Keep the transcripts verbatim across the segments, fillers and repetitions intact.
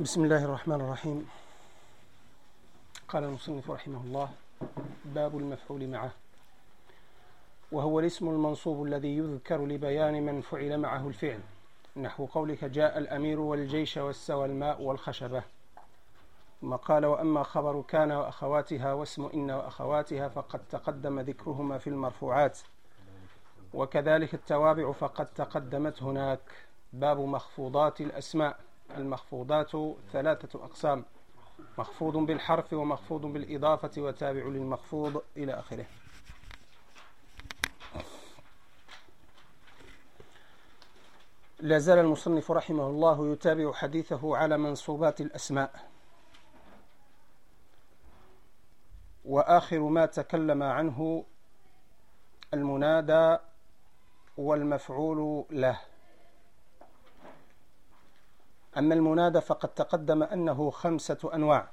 بسم الله الرحمن الرحيم. قال المصنف رحمه الله: باب المفعول معه، وهو الاسم المنصوب الذي يذكر لبيان من فعل معه الفعل، نحو قولك جاء الأمير والجيش واستوى الماء والخشبة. ثم قال: وأما خبر كان وأخواتها واسم إن وأخواتها فقد تقدم ذكرهما في المرفوعات، وكذلك التوابع فقد تقدمت هناك. باب مخفوضات الأسماء. المخفوضات ثلاثة أقسام: مخفوض بالحرف ومخفوض بالإضافة وتابع للمخفوض إلى آخره. لا زال المصنف رحمه الله يتابع حديثه على منصوبات الأسماء، وآخر ما تكلم عنه المنادى والمفعول له. أما المنادى فقد تقدم أنه خمسة أنواع: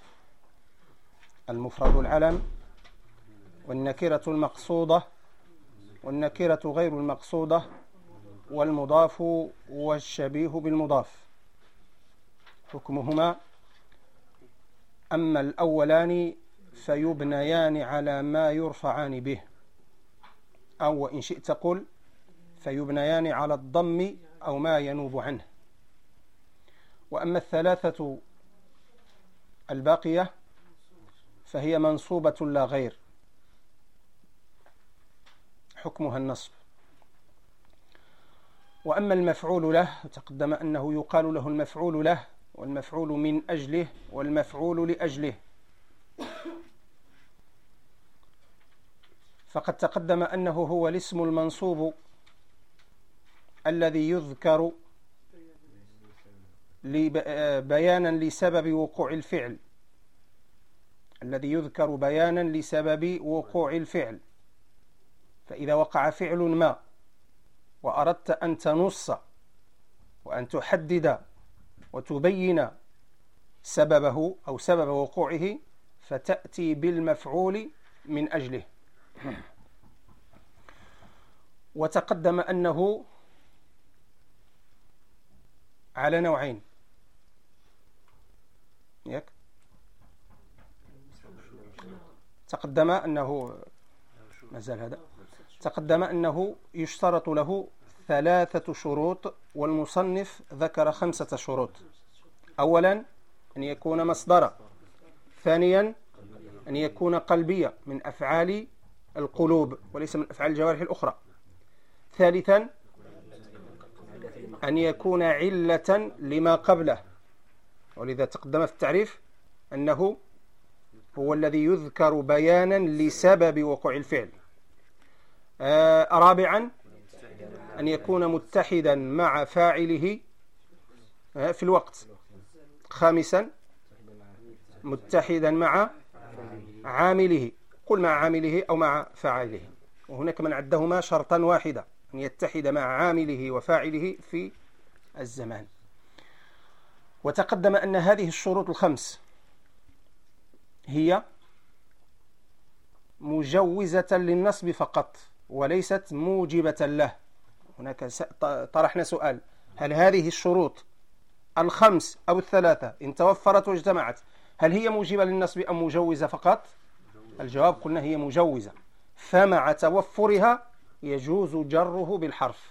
المفرد العلم، والنكرة المقصودة، والنكرة غير المقصودة، والمضاف والشبيه بالمضاف. حكمهما: أما الأولان فيبنيان على ما يرفعان به، أو وإن شئت قل فيبنيان على الضم أو ما ينوب عنه. وأما الثلاثة الباقية فهي منصوبة لا غير، حكمها النصب. وأما المفعول له تقدم أنه يقال له المفعول له، والمفعول من أجله، والمفعول لأجله. فقد تقدم أنه هو الاسم المنصوب الذي يذكر بيانا لسبب وقوع الفعل، الذي يذكر بيانا لسبب وقوع الفعل. فإذا وقع فعل ما وأردت أن تنص وأن تحدد وتبين سببه أو سبب وقوعه، فتأتي بالمفعول من أجله. وتقدم أنه على نوعين: يك تقدم أنه ما زال هذا تقدم أنه يشترط له ثلاثة شروط، والمصنف ذكر خمسة شروط. أولا أن يكون مصدرا، ثانيا أن يكون قلبيا من أفعال القلوب وليس من أفعال الجوارح الأخرى، ثالثا أن يكون علة لما قبله، ولذا تقدم في التعريف أنه هو الذي يذكر بيانا لسبب وقوع الفعل. آه رابعا أن يكون متحدا مع فاعله آه في الوقت. خامسا متحدا مع عامله، قل مع عامله أو مع فاعله، وهناك من عدهما شرطا واحدا: أن يتحد مع عامله وفاعله في الزمان. وتقدم أن هذه الشروط الخمس هي مجوزة للنصب فقط وليست موجبة له. هناك طرحنا سؤال: هل هذه الشروط الخمس أو الثلاثة إن توفرت واجتمعت هل هي موجبة للنصب أم مجوزة فقط؟ الجواب قلنا هي مجوزة، فمع توفرها يجوز جره بالحرف.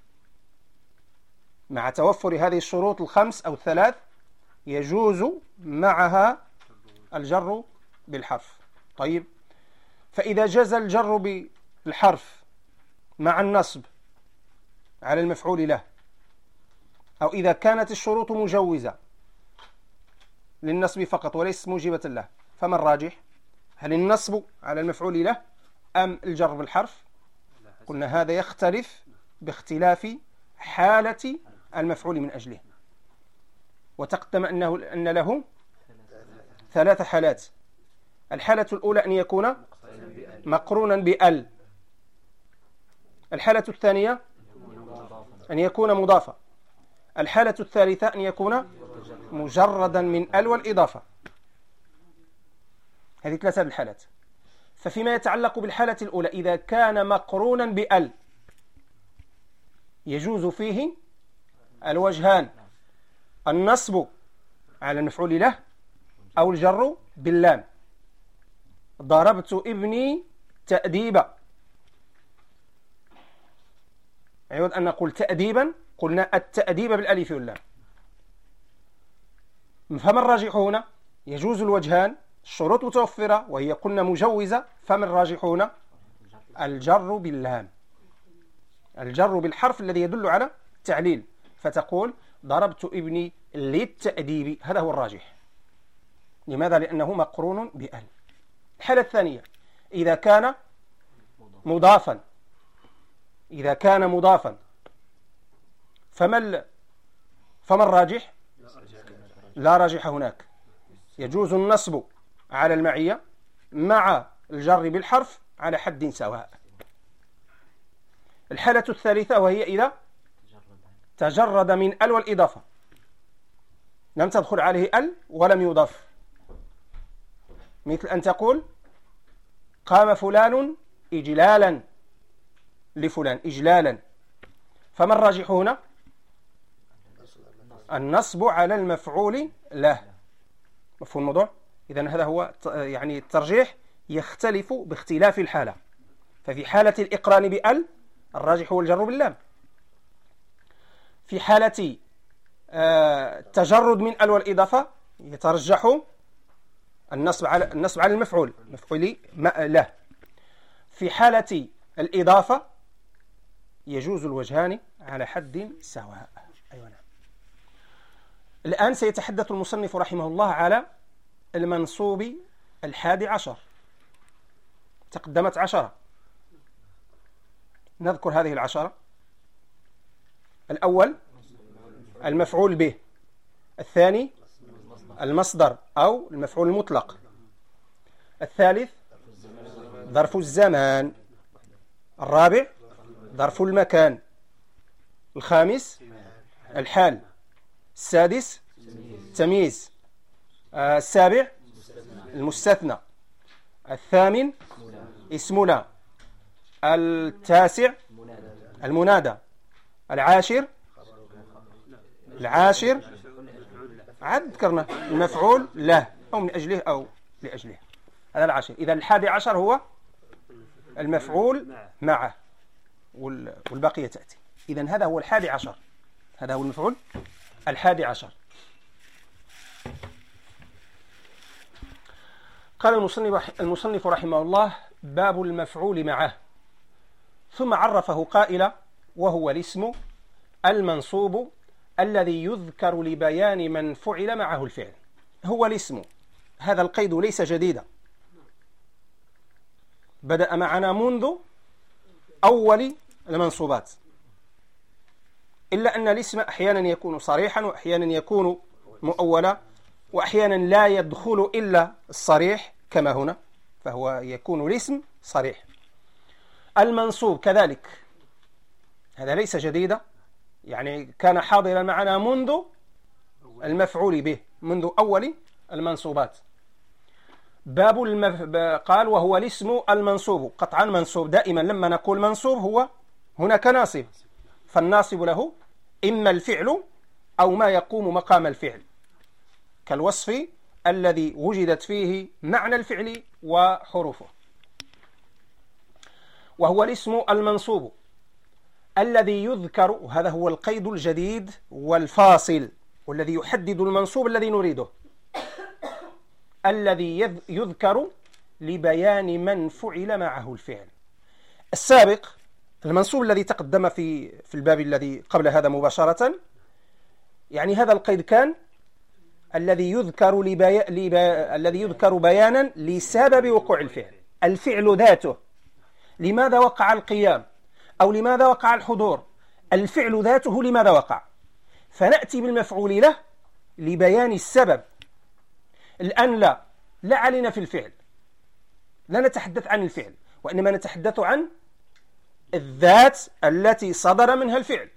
مع توفر هذه الشروط الخمس أو الثلاث يجوز معها الجر بالحرف. طيب، فإذا جاز الجر بالحرف مع النصب على المفعول له، أو إذا كانت الشروط مجوزة للنصب فقط وليست موجبة له، فما الراجح؟ هل النصب على المفعول له أم الجر بالحرف؟ قلنا هذا يختلف باختلاف حالة المفعول من أجله. وتقدم أنه أن له ثلاث حالات: الحالة الأولى أن يكون مقرونا بأل، الحالة الثانية أن يكون مضافا، الحالة الثالثة أن يكون مجردا من أل والإضافة. هذه ثلاثة الحالات. ففيما يتعلق بالحالة الأولى إذا كان مقرونا بأل يجوز فيه الوجهان: النصب على المفعول له أو الجر باللام. ضربت ابني تأديبا، عوض أن نقول تأديبا قلنا التأديب بالألف واللام. فما الراجح هنا؟ يجوز الوجهان، الشروط متوفرة وهي قلنا مجوزة، فما الراجح هنا؟ الجر باللام، الجر بالحرف الذي يدل على التعليل، فتقول ضربت ابني للتأديب، هذا هو الراجح. لماذا؟ لأنه مقرون بأل. الحالة الثانية إذا كان مضافا، إذا كان مضافا فما فما الراجح؟ لا راجح هناك، يجوز النصب على المعية مع الجر بالحرف على حد سواء. الحالة الثالثة وهي إذا تجرد من ال والإضافة، لم تدخل عليه ال ولم يضاف، مثل أن تقول قام فلان إجلالا لفلان، إجلالا. فما الراجح هنا؟ النصب على المفعول له. مفهوم الموضوع؟ إذن هذا هو يعني الترجيح يختلف باختلاف الحالة. ففي حالة الإقران بأل الراجح هو الجر باللام. في حالة التجرد من ال والإضافة يترجح النصب على النصب على المفعول مفعول له. في حالة الإضافة يجوز الوجهان على حد سواء. أيوة نعم. الآن سيتحدث المصنف رحمه الله على المنصوب الحادي عشر. تقدمت عشرة، نذكر هذه العشرة. الأول المفعول به، الثاني المصدر أو المفعول المطلق، الثالث ظرف الزمان، الرابع ظرف المكان، الخامس الحال، السادس تمييز، السابع المستثنى، الثامن اسم لا، التاسع المنادى، العاشر العاشر عاد ذكرنا المفعول له أو من أجله أو لأجله، هذا العاشر. إذا الحادي عشر هو المفعول معه والبقية تأتي. إذا هذا هو الحادي عشر، هذا هو المفعول الحادي عشر. قال المصنف, المصنف رحمه الله: باب المفعول معه. ثم عرفه قائلا: وهو الاسم المنصوب الذي يذكر لبيان من فعل معه الفعل. هو الاسم، هذا القيد ليس جديدا، بدأ معنا منذ أول المنصوبات، إلا أن الاسم أحيانا يكون صريحا وأحيانا يكون مؤولا وأحيانا لا يدخل إلا الصريح كما هنا، فهو يكون الاسم صريح. المنصوب كذلك، هذا ليس جديدا، يعني كان حاضرا معنا منذ المفعول به، منذ أول المنصوبات. باب المف... قال: وهو الاسم المنصوب. قطعا منصوب، دائما لما نقول منصوب هو هناك ناصب، فالناصب له إما الفعل أو ما يقوم مقام الفعل، كالوصف الذي وجدت فيه معنى الفعل وحروفه. وهو الاسم المنصوب الذي يذكر، وهذا هو القيد الجديد والفاصل والذي يحدد المنصوب الذي نريده، الذي يذكر لبيان من فعل معه الفعل. السابق المنصوب الذي تقدم في في الباب الذي قبل هذا مباشرة، يعني هذا القيد كان الذي يذكر لبي... لب... الذي يذكر بيانا لسبب وقوع الفعل، الفعل ذاته، لماذا وقع القيام أو لماذا وقع الحضور، الفعل ذاته لماذا وقع، فنأتي بالمفعول له لبيان السبب. الآن لا لا علينا في الفعل، لا نتحدث عن الفعل، وإنما نتحدث عن الذات التي صدر منها الفعل.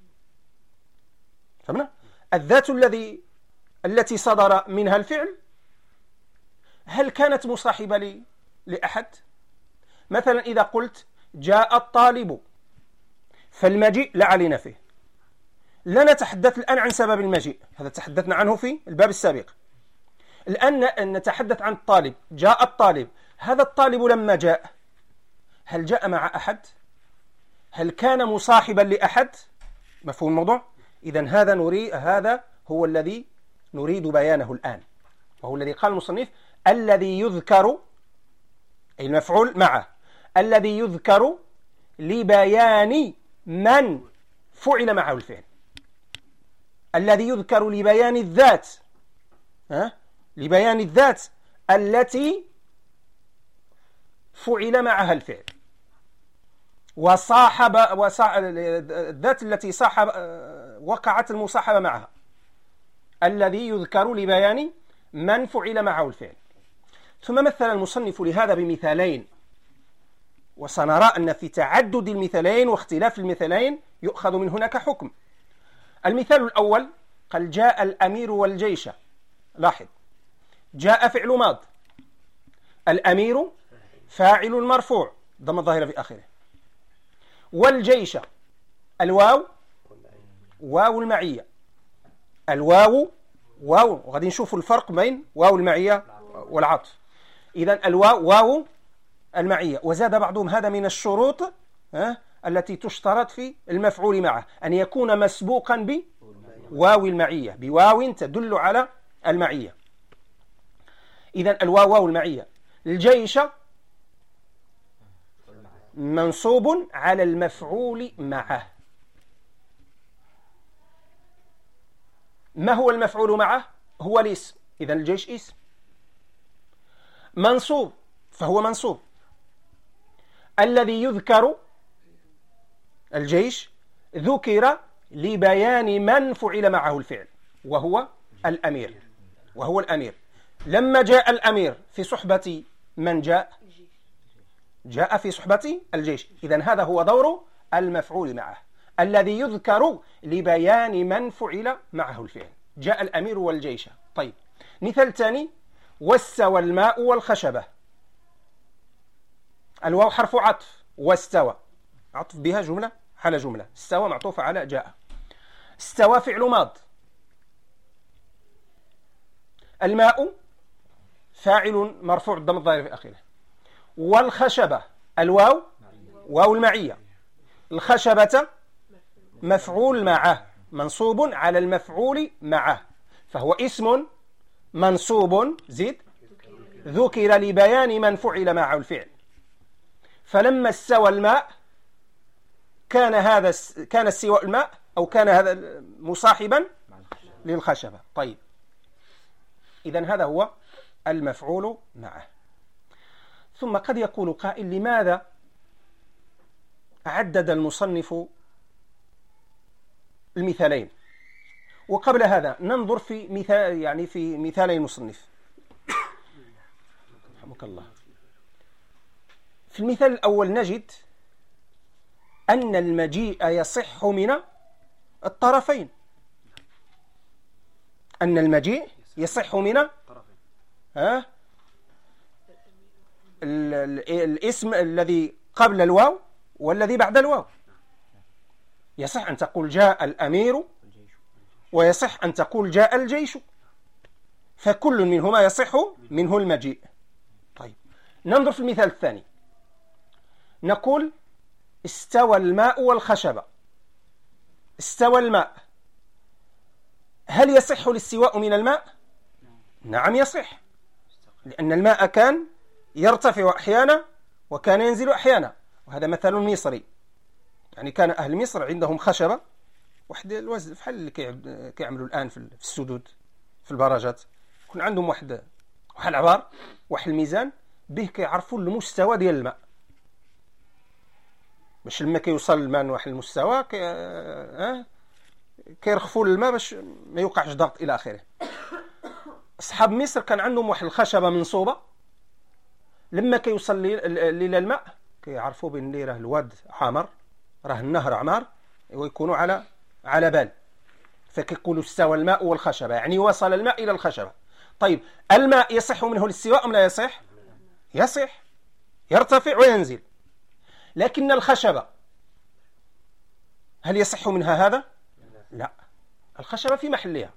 فهمنا؟ الذات الذي التي صدر منها الفعل هل كانت مصاحبة ل... لأحد؟ مثلا إذا قلت جاء الطالب، فالمجيء لا علينا فيه، لا نتحدث الآن عن سبب المجيء، هذا تحدثنا عنه في الباب السابق. الآن نتحدث عن الطالب. جاء الطالب، هذا الطالب لما جاء هل جاء مع أحد؟ هل كان مصاحبا لأحد؟ مفهوم الموضوع؟ إذن هذا نريد، هذا هو الذي نريد بيانه الآن، وهو الذي قال المصنف الذي يذكر، أي المفعول معه، الذي يذكر لبيان من فعل معه الفعل، الذي يذكر لبيان الذات، ها؟ لبيان الذات التي فعل معها الفعل، وصاحب وصاحب الذات التي صاحب وقعت المصاحبة معها، الذي يذكر لبيان من فعل معه الفعل. ثم مثل المصنف لهذا بمثالين، وسنرى أن في تعدد المثالين واختلاف المثالين يؤخذ من هناك حكم. المثال الأول قال جاء الأمير والجيش. لاحظ، جاء فعل ماض، الأمير فاعل مرفوع ضم الظاهرة في آخره، والجيش الواو واو المعية، الواو واو، وغادي نشوف الفرق بين واو المعية والعطف. إذن الواو واو المعية. وزاد بعضهم هذا من الشروط ها التي تشترط في المفعول معه، أن يكون مسبوقا بواو المعية، بواو تدل على المعية. إذن الواو واو المعية. الجيش منصوب على المفعول معه. ما هو المفعول معه؟ هو الاسم، إذن الجيش اسم منصوب، فهو منصوب. الذي يذكر الجيش ذكر لبيان من فعل معه الفعل، وهو الأمير، وهو الأمير. لما جاء الأمير في صحبة من جاء؟ جاء في صحبة الجيش. إذن هذا هو دور المفعول معه، الذي يذكر لبيان من فعل معه الفعل. جاء الأمير والجيش. طيب، مثال ثاني، واستوى الماء والخشبة. الواو حرف عطف، واستوى عطف بها جملة على جملة، استوى معطوفة على جاء. استوى فعل ماض، الماء فاعل مرفوع ضم الظاهر في آخره، والخشبة الواو واو المعية، الخشبة مفعول معه منصوب على المفعول معه، فهو اسم منصوب زيد ذكر لبيان من فعل معه الفعل. فلما استوى الماء كان هذا كان استواء الماء أو كان هذا مصاحبا للخشبة. طيب، إذن هذا هو المفعول معه. ثم قد يقول قائل لماذا عدد المصنف المثالين؟ وقبل هذا ننظر في مثال، يعني في مثالي المصنف. رحمك الله. في المثال الأول نجد أن المجيء يصح من الطرفين، أن المجيء يصح من ها الاسم الذي قبل الواو والذي بعد الواو. يصح أن تقول جاء الأمير، ويصح أن تقول جاء الجيش، فكل منهما يصح منه المجيء. طيب، ننظر في المثال الثاني. نقول استوى الماء والخشبة. استوى الماء، هل يصح الاستواء من الماء؟ نعم يصح، لأن الماء كان يرتفع أحيانا وكان ينزل أحيانا، وهذا مثل مصري. يعني كان أهل مصر عندهم خشبة واحد الوزن بحال اللي كيعملوا الآن في السدود في البراجات، يكون عندهم واحد واحد العبار واحد الميزان به كيعرفوا المستوى ديال الماء، باش لما كيوصل الماء لواحد المستوى كي اه كيرخفوا الماء باش ما يوقعش ضغط الى اخره. اصحاب مصر كان عندهم واحد الخشبه منصوبه، لما كيوصل ليل الماء كيعرفوا بان راه الواد عامر، راه النهر عمار، ويكونوا على على بال، فكيقولوا استوى الماء والخشبه، يعني وصل الماء الى الخشبه. طيب، الماء يصح منه الاستواء ام لا يصح؟ يصح، يرتفع وينزل. لكن الخشبة هل يصح منها هذا؟ لا، الخشبة في محلها،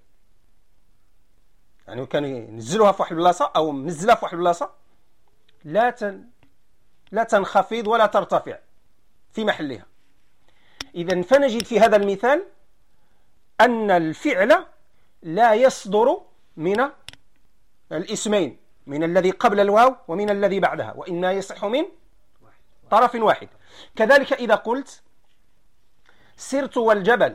يعني كان ينزلوها في واحد البلاصة أو منزلها في واحد البلاصة لا تن... لا تنخفض ولا ترتفع، في محلها. إذن فنجد في هذا المثال أن الفعل لا يصدر من الاسمين، من الذي قبل الواو ومن الذي بعدها، وإنما يصح من طرف واحد. كذلك إذا قلت سرت والجبل،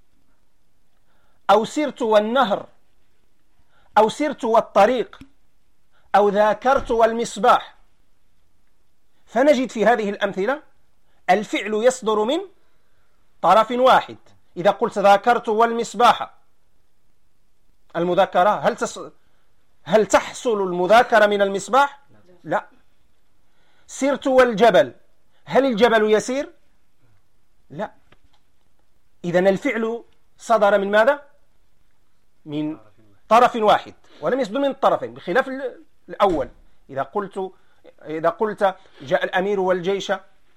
أو سرت والنهر، أو سرت والطريق، أو ذاكرت والمصباح، فنجد في هذه الأمثلة الفعل يصدر من طرف واحد. إذا قلت ذاكرت والمصباح، المذاكرة هل تص... هل تحصل المذاكرة من المصباح؟ لا. سرت والجبل، هل الجبل يسير؟ لا. إذن الفعل صدر من ماذا؟ من طرف واحد ولم يصدر من الطرفين، بخلاف الأول. إذا قلت إذا قلت جاء الأمير والجيش،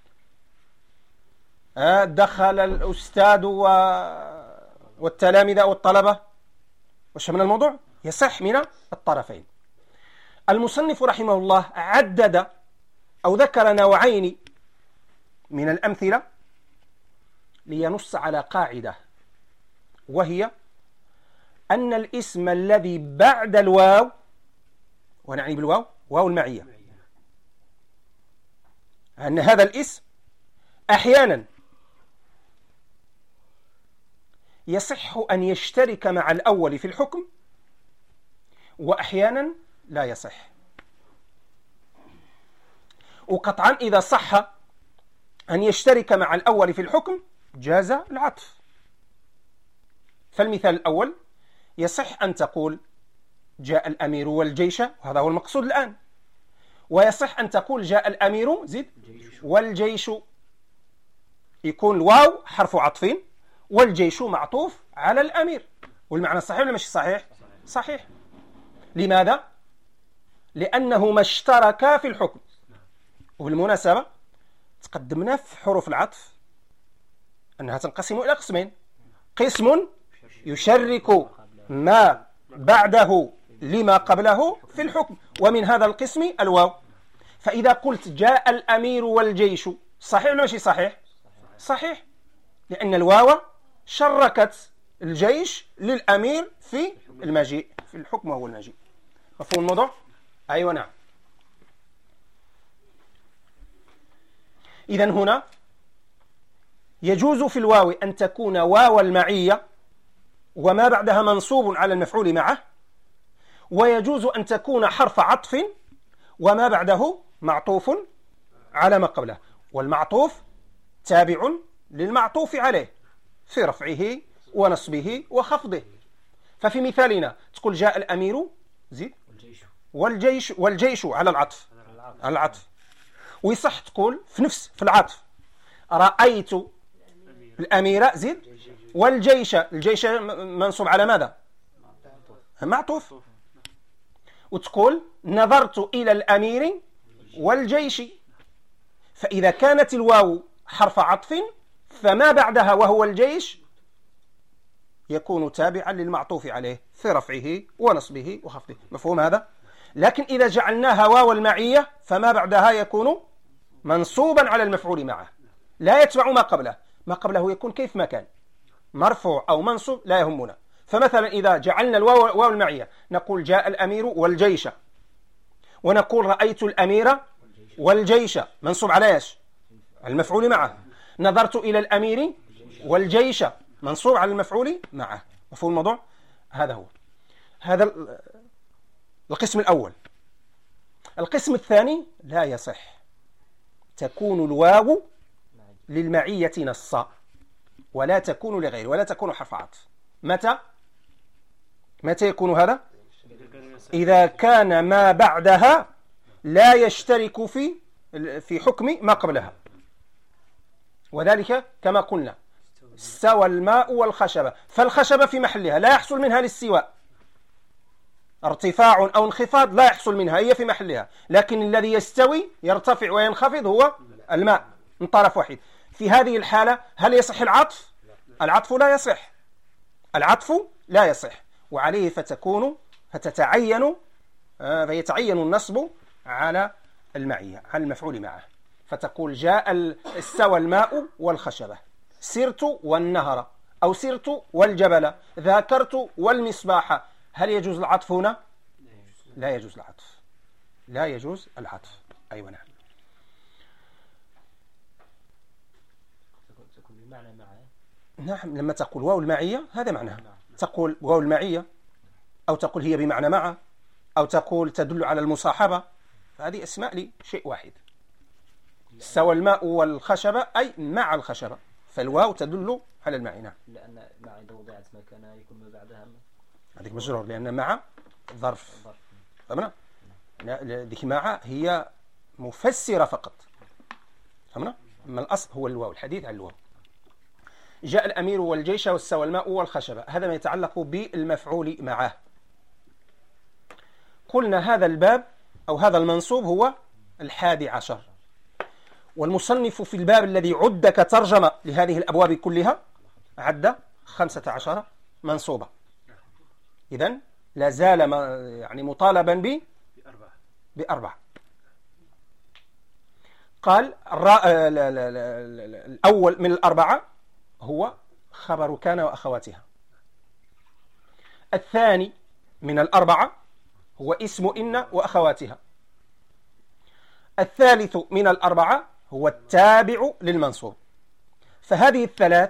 دخل الأستاذ والتلامذة والطلبة، وشمل الموضوع يصح من الطرفين. المصنف رحمه الله عدد أو ذكر نوعين من الأمثلة لينص على قاعدة، وهي أن الاسم الذي بعد الواو، ونعني بالواو واو المعية، أن هذا الاسم أحيانا يصح أن يشترك مع الأول في الحكم، وأحيانا لا يصح. وقطعا إذا صح أن يشترك مع الأول في الحكم جاز العطف. فالمثال الأول يصح أن تقول جاء الأمير والجيش، وهذا هو المقصود الآن، ويصح أن تقول جاء الأمير زد والجيش، يكون الواو حرف عطف والجيش معطوف على الأمير، والمعنى صحيح ولا مش صحيح؟ صحيح. لماذا؟ لأنهما اشتركا في الحكم. وبالمناسبة تقدمنا في حروف العطف أنها تنقسم إلى قسمين: قسم يشرك ما بعده لما قبله في الحكم، ومن هذا القسم الواو. فإذا قلت جاء الأمير والجيش، صحيح ولا مش صحيح؟ صحيح، لأن الواو شركت الجيش للأمير في المجيء، في الحكم وهو المجيء. مفهوم الموضوع؟ أيوة نعم. إذن هنا يجوز في الواو أن تكون واو المعية وما بعدها منصوب على المفعول معه، ويجوز أن تكون حرف عطف وما بعده معطوف على ما قبله، والمعطوف تابع للمعطوف عليه في رفعه ونصبه وخفضه. ففي مثالنا تقول جاء الأمير زيد والجيش، والجيش على العطف، على العطف. ويصح تقول في نفس في العطف رأيت الأمير زيد والجيش، الجيش منصوب على ماذا؟ معطوف. وتقول نظرت إلى الأمير والجيش. فإذا كانت الواو حرف عطف فما بعدها وهو الجيش يكون تابعا للمعطوف عليه في رفعه ونصبه وخفضه. مفهوم هذا؟ لكن إذا جعلناها واو المعية فما بعدها يكون منصوبا على المفعول معه، لا يتبع ما قبله، ما قبله يكون كيف ما كان، مرفوع أو منصوب لا يهمنا. فمثلا إذا جعلنا الواو واو المعية نقول جاء الأمير والجيش، ونقول رأيت الأمير والجيش منصوب على ايش؟ المفعول معه. نظرت إلى الأمير والجيش منصوب على المفعول معه. مفهوم الموضوع؟ هذا هو هذا القسم الأول. القسم الثاني لا يصح، تكون الواو للمعية نصا ولا تكون لغيره، ولا تكون حرف عطف. متى؟ متى يكون هذا؟ إذا كان ما بعدها لا يشترك في في حكم ما قبلها. وذلك كما قلنا استوى الماء والخشبة، فالخشبة في محلها لا يحصل منها الاستواء، ارتفاع أو انخفاض لا يحصل منها، هي في محلها، لكن الذي يستوي يرتفع وينخفض هو الماء من طرف واحد. في هذه الحالة هل يصح العطف؟ العطف لا يصح. العطف لا يصح، وعليه فتكون فتتعين فيتعين النصب على المعية، على المفعول معه. فتقول جاء استوى الماء والخشبة، سرت والنهر، أو سرت والجبل، ذاكرت والمصباح. هل يجوز العطف هنا؟ لا يجوز العطف، لا يجوز العطف. أيوة نعم. تكون بمعنى معه. نعم، لما تقول واو المعية هذا معناها. تقول واو المعية، أو تقول هي بمعنى مع، أو تقول تدل على المصاحبة، فهذه أسماء لشيء واحد. استوى الماء والخشبة أي مع الخشبة، فالواو تدل على المعنى. لأن مع إذا وضعت مكانها يكون ما بعدها هذيك مجرور، لأن مع ظرف. فهمنا؟ ذيك مع هي مفسرة فقط. فهمنا؟ أما الأصل هو الواو، الحديث عن الواو. جاء الأمير والجيش واستوى الماء والخشبة، هذا ما يتعلق بالمفعول معه. قلنا هذا الباب أو هذا المنصوب هو الحادي عشر، والمصنف في الباب الذي عد كترجمة لهذه الأبواب كلها عد خمسة عشر منصوبة. إذن لا زال يعني مطالبا ب بأربعة. قال الأول من الأربعة هو خبر كان وأخواتها. الثاني من الأربعة هو اسم إن وأخواتها. الثالث من الأربعة هو التابع للمنصوب. فهذه الثلاث،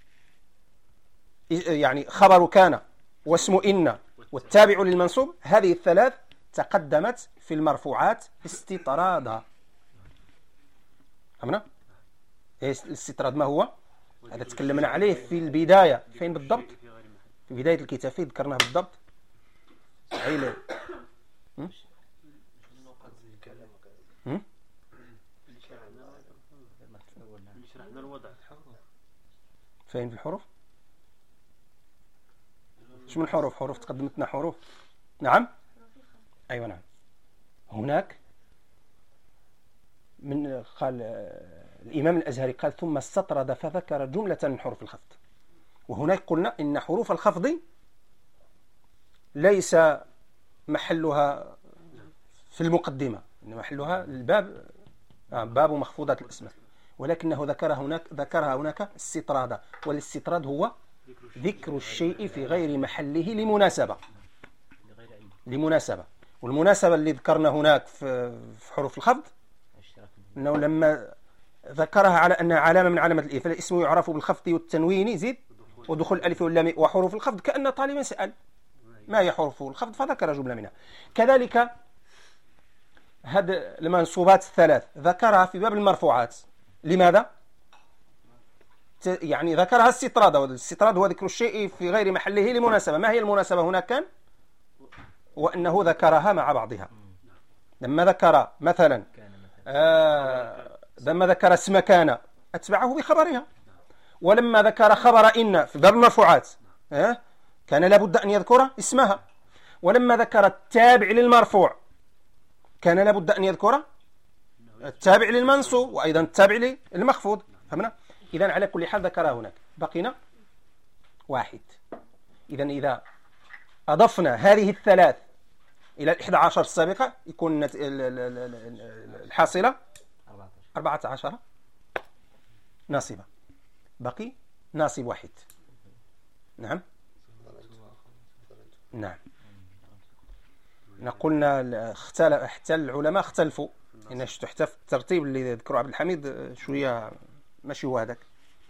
يعني خبر كان واسم إن والتابع للمنصوب، هذه الثلاث تقدمت في المرفوعات استطرادا. فهمنا؟ الاستطراد ما هو؟ هذا تكلمنا عليه في البداية. فين بالضبط؟ في بداية الكتاب فين ذكرناه بالضبط؟ عيلة. هم؟ هم؟ فين في الحروف؟ شو من حروف؟ حروف تقدمتنا حروف. نعم. أيوة نعم. هناك من قال الإمام الأزهري قال ثم استطرد فذكر جملة من حروف الخفض. وهناك قلنا إن حروف الخفض ليس محلها في المقدمة، إن محلها الباب باب مخفوضات الأسماء، ولكنه ذكرها هناك ذكرها هناك استطرادا. والاستطراد هو ذكر الشيء في غير محله لمناسبة لمناسبة والمناسبة اللي ذكرنا هناك في حروف الخفض أنه لما ذكرها على أنها علامة من علامة الإيه، فالاسم يعرف بالخفض والتنوين زيد ودخول الألف واللام وحروف الخفض، كأن طالبا سأل ما هي حروف الخفض فذكر جملة منها. كذلك هذه المنصوبات الثلاث ذكرها في باب المرفوعات. لماذا؟ يعني ذكرها استطراد، والاستطراد هو ذكر الشيء في غير محله لمناسبة. ما هي المناسبة هناك كان؟ وأنه ذكرها مع بعضها. لما ذكر مثلا آه لما ذكر اسم كان أتبعه بخبرها، ولما ذكر خبر إن في باب المرفوعات آه كان لابد أن يذكر اسمها، ولما ذكر التابع للمرفوع كان لابد أن يذكر التابع للمنصوب وأيضا التابع للمخفوض. فهمنا؟ إذن على كل حال ذكرها هناك، بقينا واحد. إذن إذا أضفنا هذه الثلاث إلى الإحدى عشر السابقة يكون الحاصلة أربعة عشر ناصبة، بقي ناصب واحد. نعم نعم. قلنا اختلف حتى العلماء اختلفوا إن حتى في الترتيب اللي ذكره عبد الحميد شوية ماشي هو هذاك،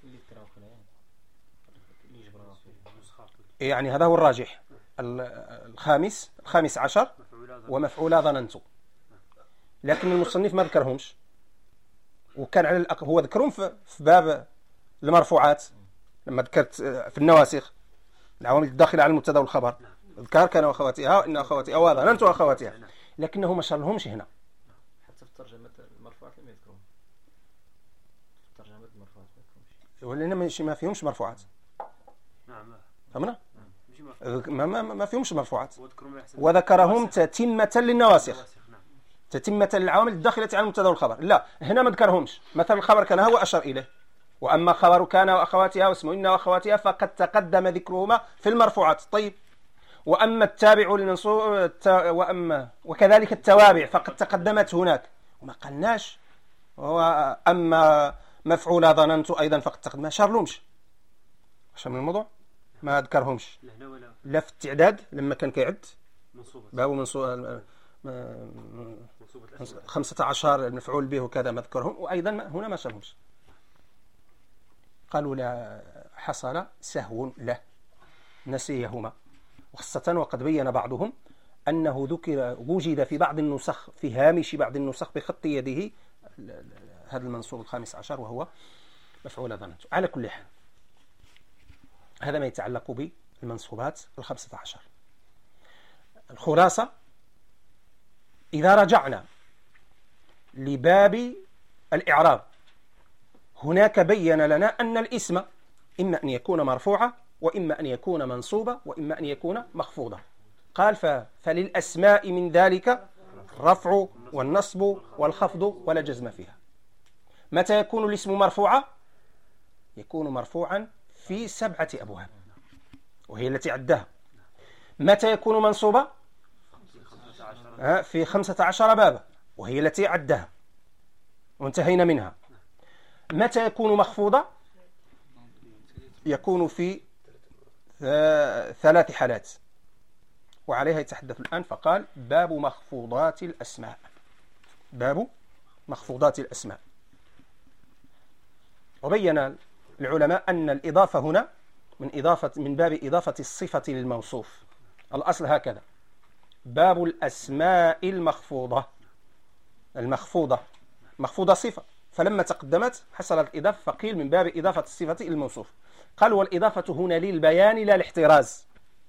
يعني هذا هو الراجح. الخامس الخامس عشر ومفعولا ظننت، لكن المصنف ما ذكرهمش، وكان على الأقل هو ذكرهم في باب المرفوعات لما ذكرت في النواسخ العوامل الداخلة على المبتدا والخبر، ذكر كان واخواتها وان اخواتها وظننت واخواتها، لكنه ما شرلهمش هنا. حتى في ترجمة المرفوعات لم يذكرهم، في ترجمة المرفوعات ما يذكرهمش، ولأن ماشي ما فيهمش مرفوعات. نعم فهمنا؟ ما ما ما فيهمش مرفوعات، وذكرهم تتمة للنواسخ، تتمة للعوامل الداخلة على المبتدا والخبر. لا هنا ما ذكرهمش، مثلا الخبر كان هو أشار إليه، وأما خبر كان وأخواتها واسم إن وأخواتها فقد تقدم ذكرهما في المرفوعات. طيب، وأما التابع للمنصوب الت... وأما وكذلك التوابع فقد تقدمت هناك وما قلناش. وأما مفعول ظننت أيضا فقد تقدم، ما شارلهمش شو من الموضوع، ما ذكرهمش لا في التعداد لما كان كيعد باب منصوب خمسة عشر المفعول به وكذا ما ذكرهم، وأيضا هنا ما شارلهمش. قالوا لا حصل سهو له نسيهما، وخاصة وقد بين بعضهم أنه ذكر وجد في بعض النسخ في هامش بعض النسخ بخط يده هذا المنصوب الخامس عشر وهو مفعول ظننت. على كل حال هذا ما يتعلق بالمنصوبات الخمسة عشر. الخلاصة، إذا رجعنا لباب الإعراب هناك بين لنا أن الاسم إما أن يكون مرفوعا وإما أن يكون منصوبا وإما أن يكون مخفوضا. قال فللأسماء من ذلك الرفع والنصب والخفض ولا جزم فيها. متى يكون الاسم مرفوعا؟ يكون مرفوعا في سبعة أبواب وهي التي عدها. متى يكون منصوبا؟ في خمسة عشر بابا وهي التي عدها وانتهينا منها. متى يكون مخفوضا؟ يكون في ثلاث حالات وعليها يتحدث الآن. فقال باب مخفوضات الأسماء. باب مخفوضات الأسماء. وبين العلماء أن الإضافة هنا من إضافة من باب إضافة الصفة للموصوف. الأصل هكذا: باب الأسماء المخفوضة. المخفوضة مخفوضة صفة، فلما تقدمت حصلت الإضافة فقيل من باب إضافة الصفة للموصوف. قال والإضافة هنا للبيان لا الاحتراز.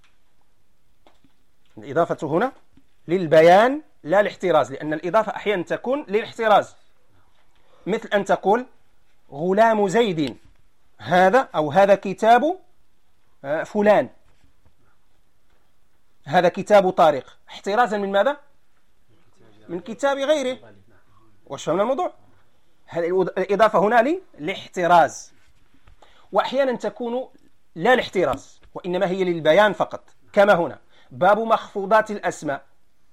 الإضافة هنا للبيان لا الاحتراز، لأن الإضافة أحيانا تكون للاحتراز، مثل أن تقول غلام زيد هذا، أو هذا كتاب فلان، هذا كتاب طارق، احترازا من ماذا؟ من كتاب غيره. واش فهمنا الموضوع؟ الإضافة هنا للاحتراز، وأحيانا تكون لا الاحتراز وإنما هي للبيان فقط، كما هنا باب مخفوضات الأسماء.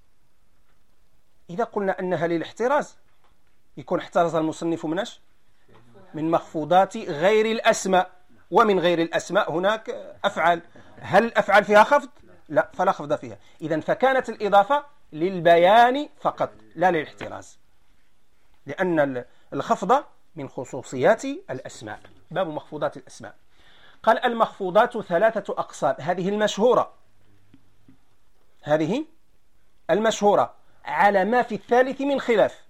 إذا قلنا أنها للاحتراز يكون احترز المصنف منش من مخفوضات غير الأسماء، ومن غير الأسماء هناك أفعال، هل الأفعال فيها خفض؟ لا، فلا خفض فيها. إذن فكانت الإضافة للبيان فقط لا للاحتراز، لأن الخفض من خصوصيات الأسماء. باب مخفوضات الأسماء. قال المخفوضات ثلاثة أقسام. هذه المشهورة، هذه المشهورة على ما في الثالث من خلاف.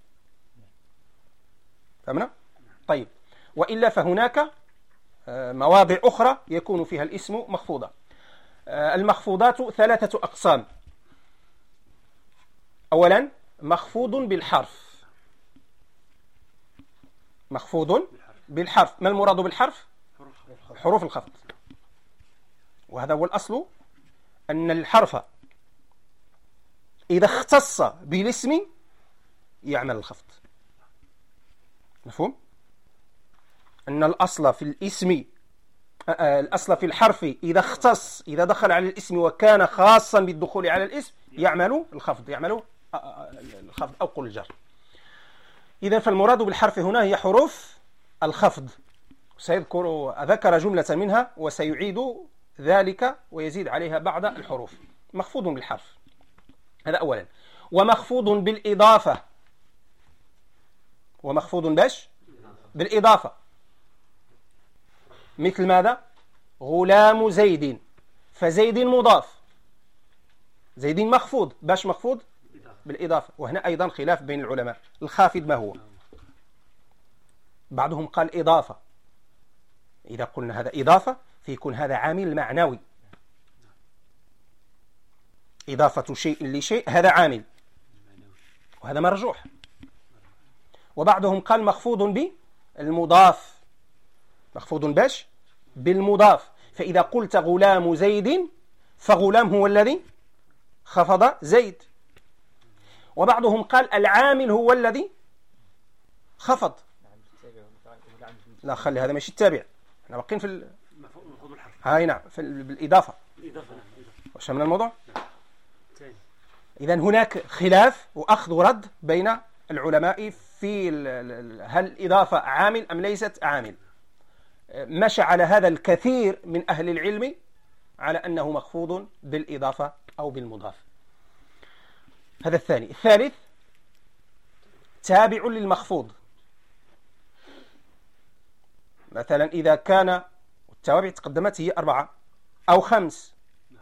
فهمنا؟ طيب، وإلا فهناك مواضع أخرى يكون فيها الاسم مخفوضا. المخفوضات ثلاثة أقسام. أولا مخفوض بالحرف. مخفوض بالحرف. ما المراد بالحرف؟ حروف الخفض. وهذا هو الأصل، أن الحرف إذا اختص بالاسم يعمل الخفض. مفهوم؟ أن الأصل في الاسم، الأصل في الحرف إذا اختص، إذا دخل على الاسم وكان خاصا بالدخول على الاسم يعمل الخفض، يعمل الخفض أو قل الجر. إذا فالمراد بالحرف هنا هي حروف الخفض. سيذكر ذكر جملة منها وسيعيد ذلك ويزيد عليها بعض الحروف. مخفوض بالحرف، هذا أولا. ومخفوض بالإضافة. ومخفوض باش بالإضافة، مثل ماذا؟ غلام زيد، فزيد مضاف، زيد مخفوض. باش مخفوض؟ بالإضافة. وهنا أيضا خلاف بين العلماء، الخافض ما هو؟ بعضهم قال إضافة. إذا قلنا هذا إضافة فيكون هذا عامل معنوي، إضافة شيء لشيء هذا عامل، وهذا مرجوح. وبعضهم قال مخفوض بالمضاف، مخفوض باش بالمضاف. فإذا قلت غلام زيد فغلام هو الذي خفض زيد. وبعضهم قال العامل هو الذي خفض. لا خلي هذا ماشي التابع، احنا باقيين في ال... مفعول بالحرف. هاي نعم في ال... بالإضافة. الإضافة نعم الإضافة. واش من الموضوع؟ نعم. ثاني. إذن هناك خلاف وأخذ ورد بين العلماء في ال... ال- هل الإضافة عامل أم ليست عامل. مشى على هذا الكثير من أهل العلم على أنه مخفوض بالإضافة أو بالمضاف. هذا الثاني. الثالث تابع للمخفوض. مثلا إذا كان التوابع تقدمت هي أربعة أو خمس،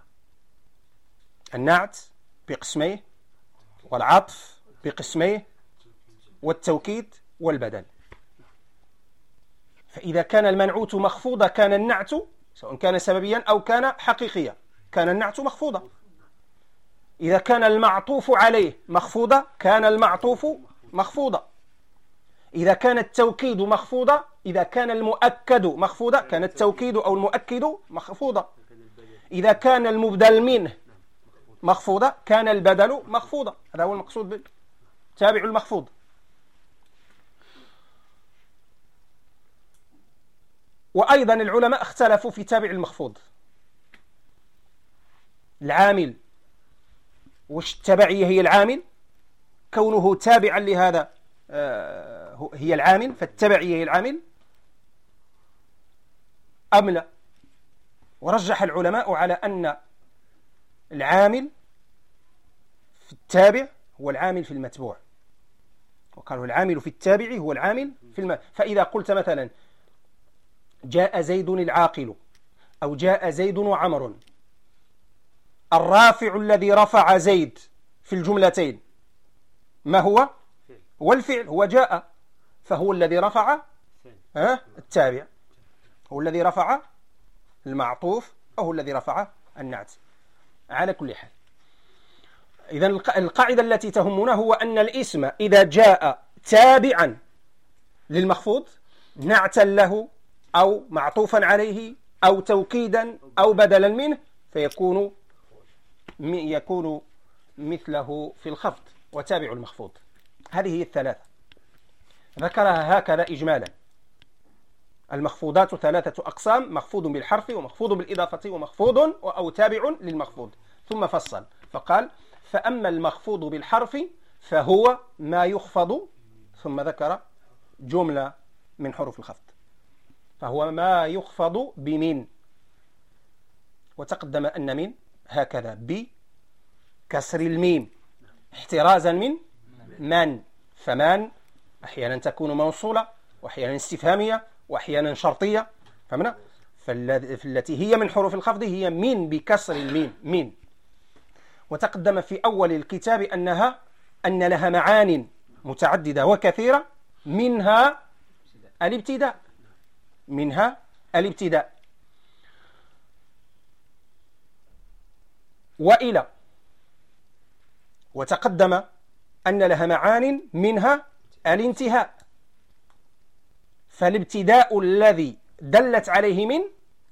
النعت بقسميه والعطف بقسميه والتوكيد والبدل. فإذا كان المنعوت مخفوضا كان النعت سواء كان سببيا أو كان حقيقيا كان النعت مخفوضا. إذا كان المعطوف عليه مخفوضا كان المعطوف مخفوضا. إذا كان التوكيد مخفوضا إذا كان المؤكد مخفوضا كان التوكيد أو المؤكد مخفوضا. إذا كان المبدل منه مخفوضا كان البدل مخفوضا. هذا هو المقصود بالتابع المخفوض. وأيضا العلماء اختلفوا في تابع المخفوض. العامل وش التبعية هي العامل، كونه تابعا لهذا آه هي العامل، فالتبعية هي العامل أم لا. ورجح العلماء على أن العامل في التابع هو العامل في المتبوع، وقالوا العامل في التابع هو العامل في الم... فإذا قلت مثلا جاء زيد العاقل أو جاء زيد وعمر، الرافع الذي رفع زيد في الجملتين ما هو؟ هو الفعل، هو جاء، فهو الذي رفع ها التابع، هو الذي رفع المعطوف أو هو الذي رفع النعت. على كل حال إذا القاعدة التي تهمنا هو أن الاسم إذا جاء تابعا للمخفوض نعتا له أو معطوفا عليه أو توكيدا أو بدلا منه فيكون يكون مثله في الخفض وتابع المخفوض. هذه هي الثلاثة ذكرها هكذا إجمالا. المخفوضات ثلاثة أقسام: مخفوض بالحرف ومخفوض بالإضافة ومخفوض أو تابع للمخفوض. ثم فصل فقال: فأما المخفوض بالحرف فهو ما يخفض، ثم ذكر جملة من حروف الخفض، فهو ما يخفض بمن. وتقدم أن من هكذا بكسر الميم احترازا من من، فمن أحيانا تكون موصولة وأحيانا استفهامية وأحيانا شرطية، فهمنا؟ فالتي هي من حروف الخفض هي من بكسر الميم من. وتقدم في أول الكتاب أنها أن لها معان متعددة وكثيرة، منها الابتداء منها الابتداء وإلى. وتقدم أن لها معان منها الانتهاء. فالابتداء الذي دلت عليه من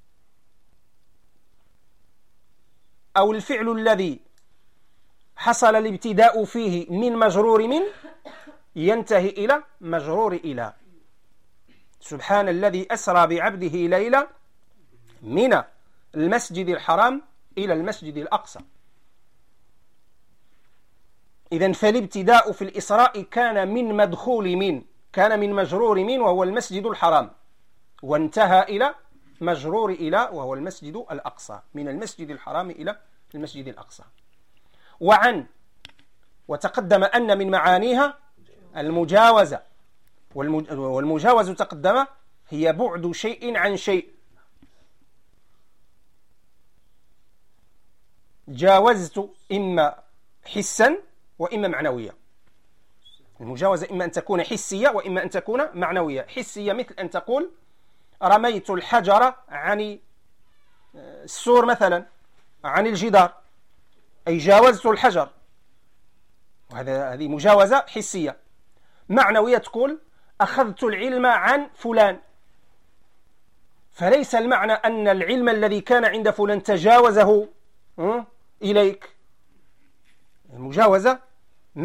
أو الفعل الذي حصل الابتداء فيه من مجرور من ينتهي إلى مجرور إلى. سبحان الذي أسرى بعبده ليلة من المسجد الحرام إلى المسجد الأقصى. إذن فالابتداء في الإسراء كان من مدخول من، كان من مجرور من وهو المسجد الحرام، وانتهى إلى مجرور إلى وهو المسجد الأقصى، من المسجد الحرام إلى المسجد الأقصى. وعن وتقدم أن من معانيها المجاوزة، والمجاوزة تقدم هي بعد شيء عن شيء. جاوزت إما حسا وإما معنوية. المجاوزة إما أن تكون حسية وإما أن تكون معنوية. حسية مثل أن تقول رميت الحجر عن السور مثلا، عن الجدار، أي جاوزت الحجر، وهذا هذه مجاوزة حسية. معنوية تقول أخذت العلم عن فلان، فليس المعنى أن العلم الذي كان عند فلان تجاوزه إليك، المجاوزة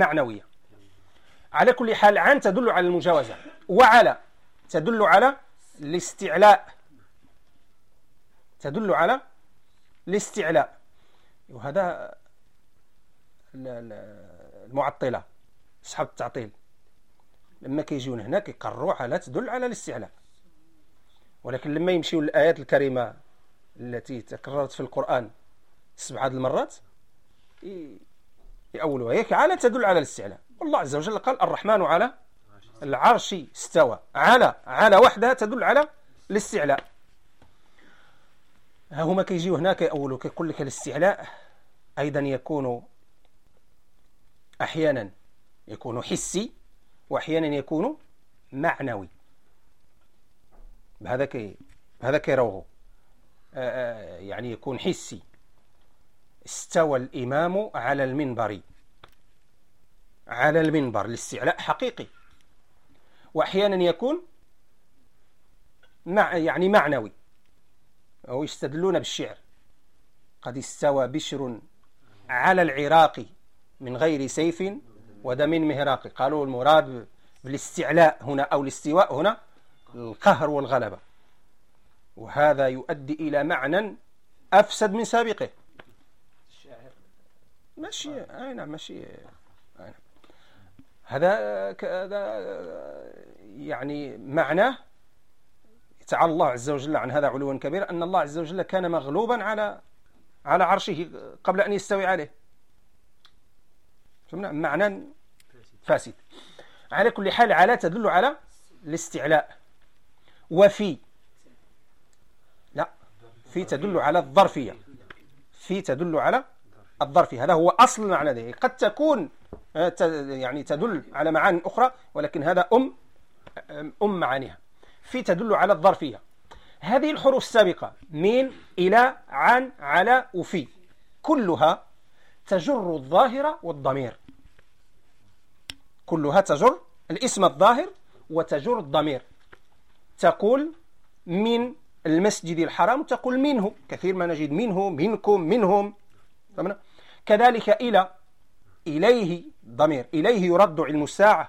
معنوية. على كل حال عن تدل على المجاوزة، وعلى تدل على الاستعلاء، تدل على الاستعلاء. وهذا المعطلة أصحاب التعطيل لما كيجيون هنا كيقرروا على تدل على الاستعلاء، ولكن لما يمشيوا للآيات الكريمة التي تكررت في القرآن سبعة المرات يأولوها هيك على تدل على الاستعلاء. والله عز وجل قال الرحمن على العرش استوى، على على وحدها تدل على الاستعلاء. ها هما كيجيو هنا كيأولوا كيقول لك الاستعلاء أيضا يكون أحيانا يكون حسي وأحيانا يكون معنوي. بهذا كي هذا كيروه يعني يكون حسي، استوى الإمام على المنبر، على المنبر الاستعلاء حقيقي. وأحيانا يكون مع يعني معنوي، أو يستدلون بالشعر قد استوى بشر على العراق من غير سيف ودم مهراق. قالوا المراد بالاستعلاء هنا أو الاستواء هنا القهر والغلبة، وهذا يؤدي إلى معنى أفسد من سابقه. ماشي أي نعم ماشي نعم. هذا هذا يعني معناه تعالى الله عز وجل عن هذا علوا كبيرا، أن الله عز وجل كان مغلوبا على على عرشه قبل أن يستوي عليه. فهمنا معنى فاسد. على كل حال على تدل على الاستعلاء. وفي لا في تدل على الظرفية، في تدل على الظرفية. هذا هو أصل المعنى ده. قد تكون يعني تدل على معاني أخرى، ولكن هذا أم أم معانيها. في تدل على الظرفية. هذه الحروف السابقة من إلى عن على وفي كلها تجر الظاهر والضمير، كلها تجر الاسم الظاهر وتجر الضمير. تقول من المسجد الحرام، تقول منه، كثير ما نجد منه منكم منهم. فهمنا؟ كذلك إلى، إليه ضمير، إليه يرد علم الساعة،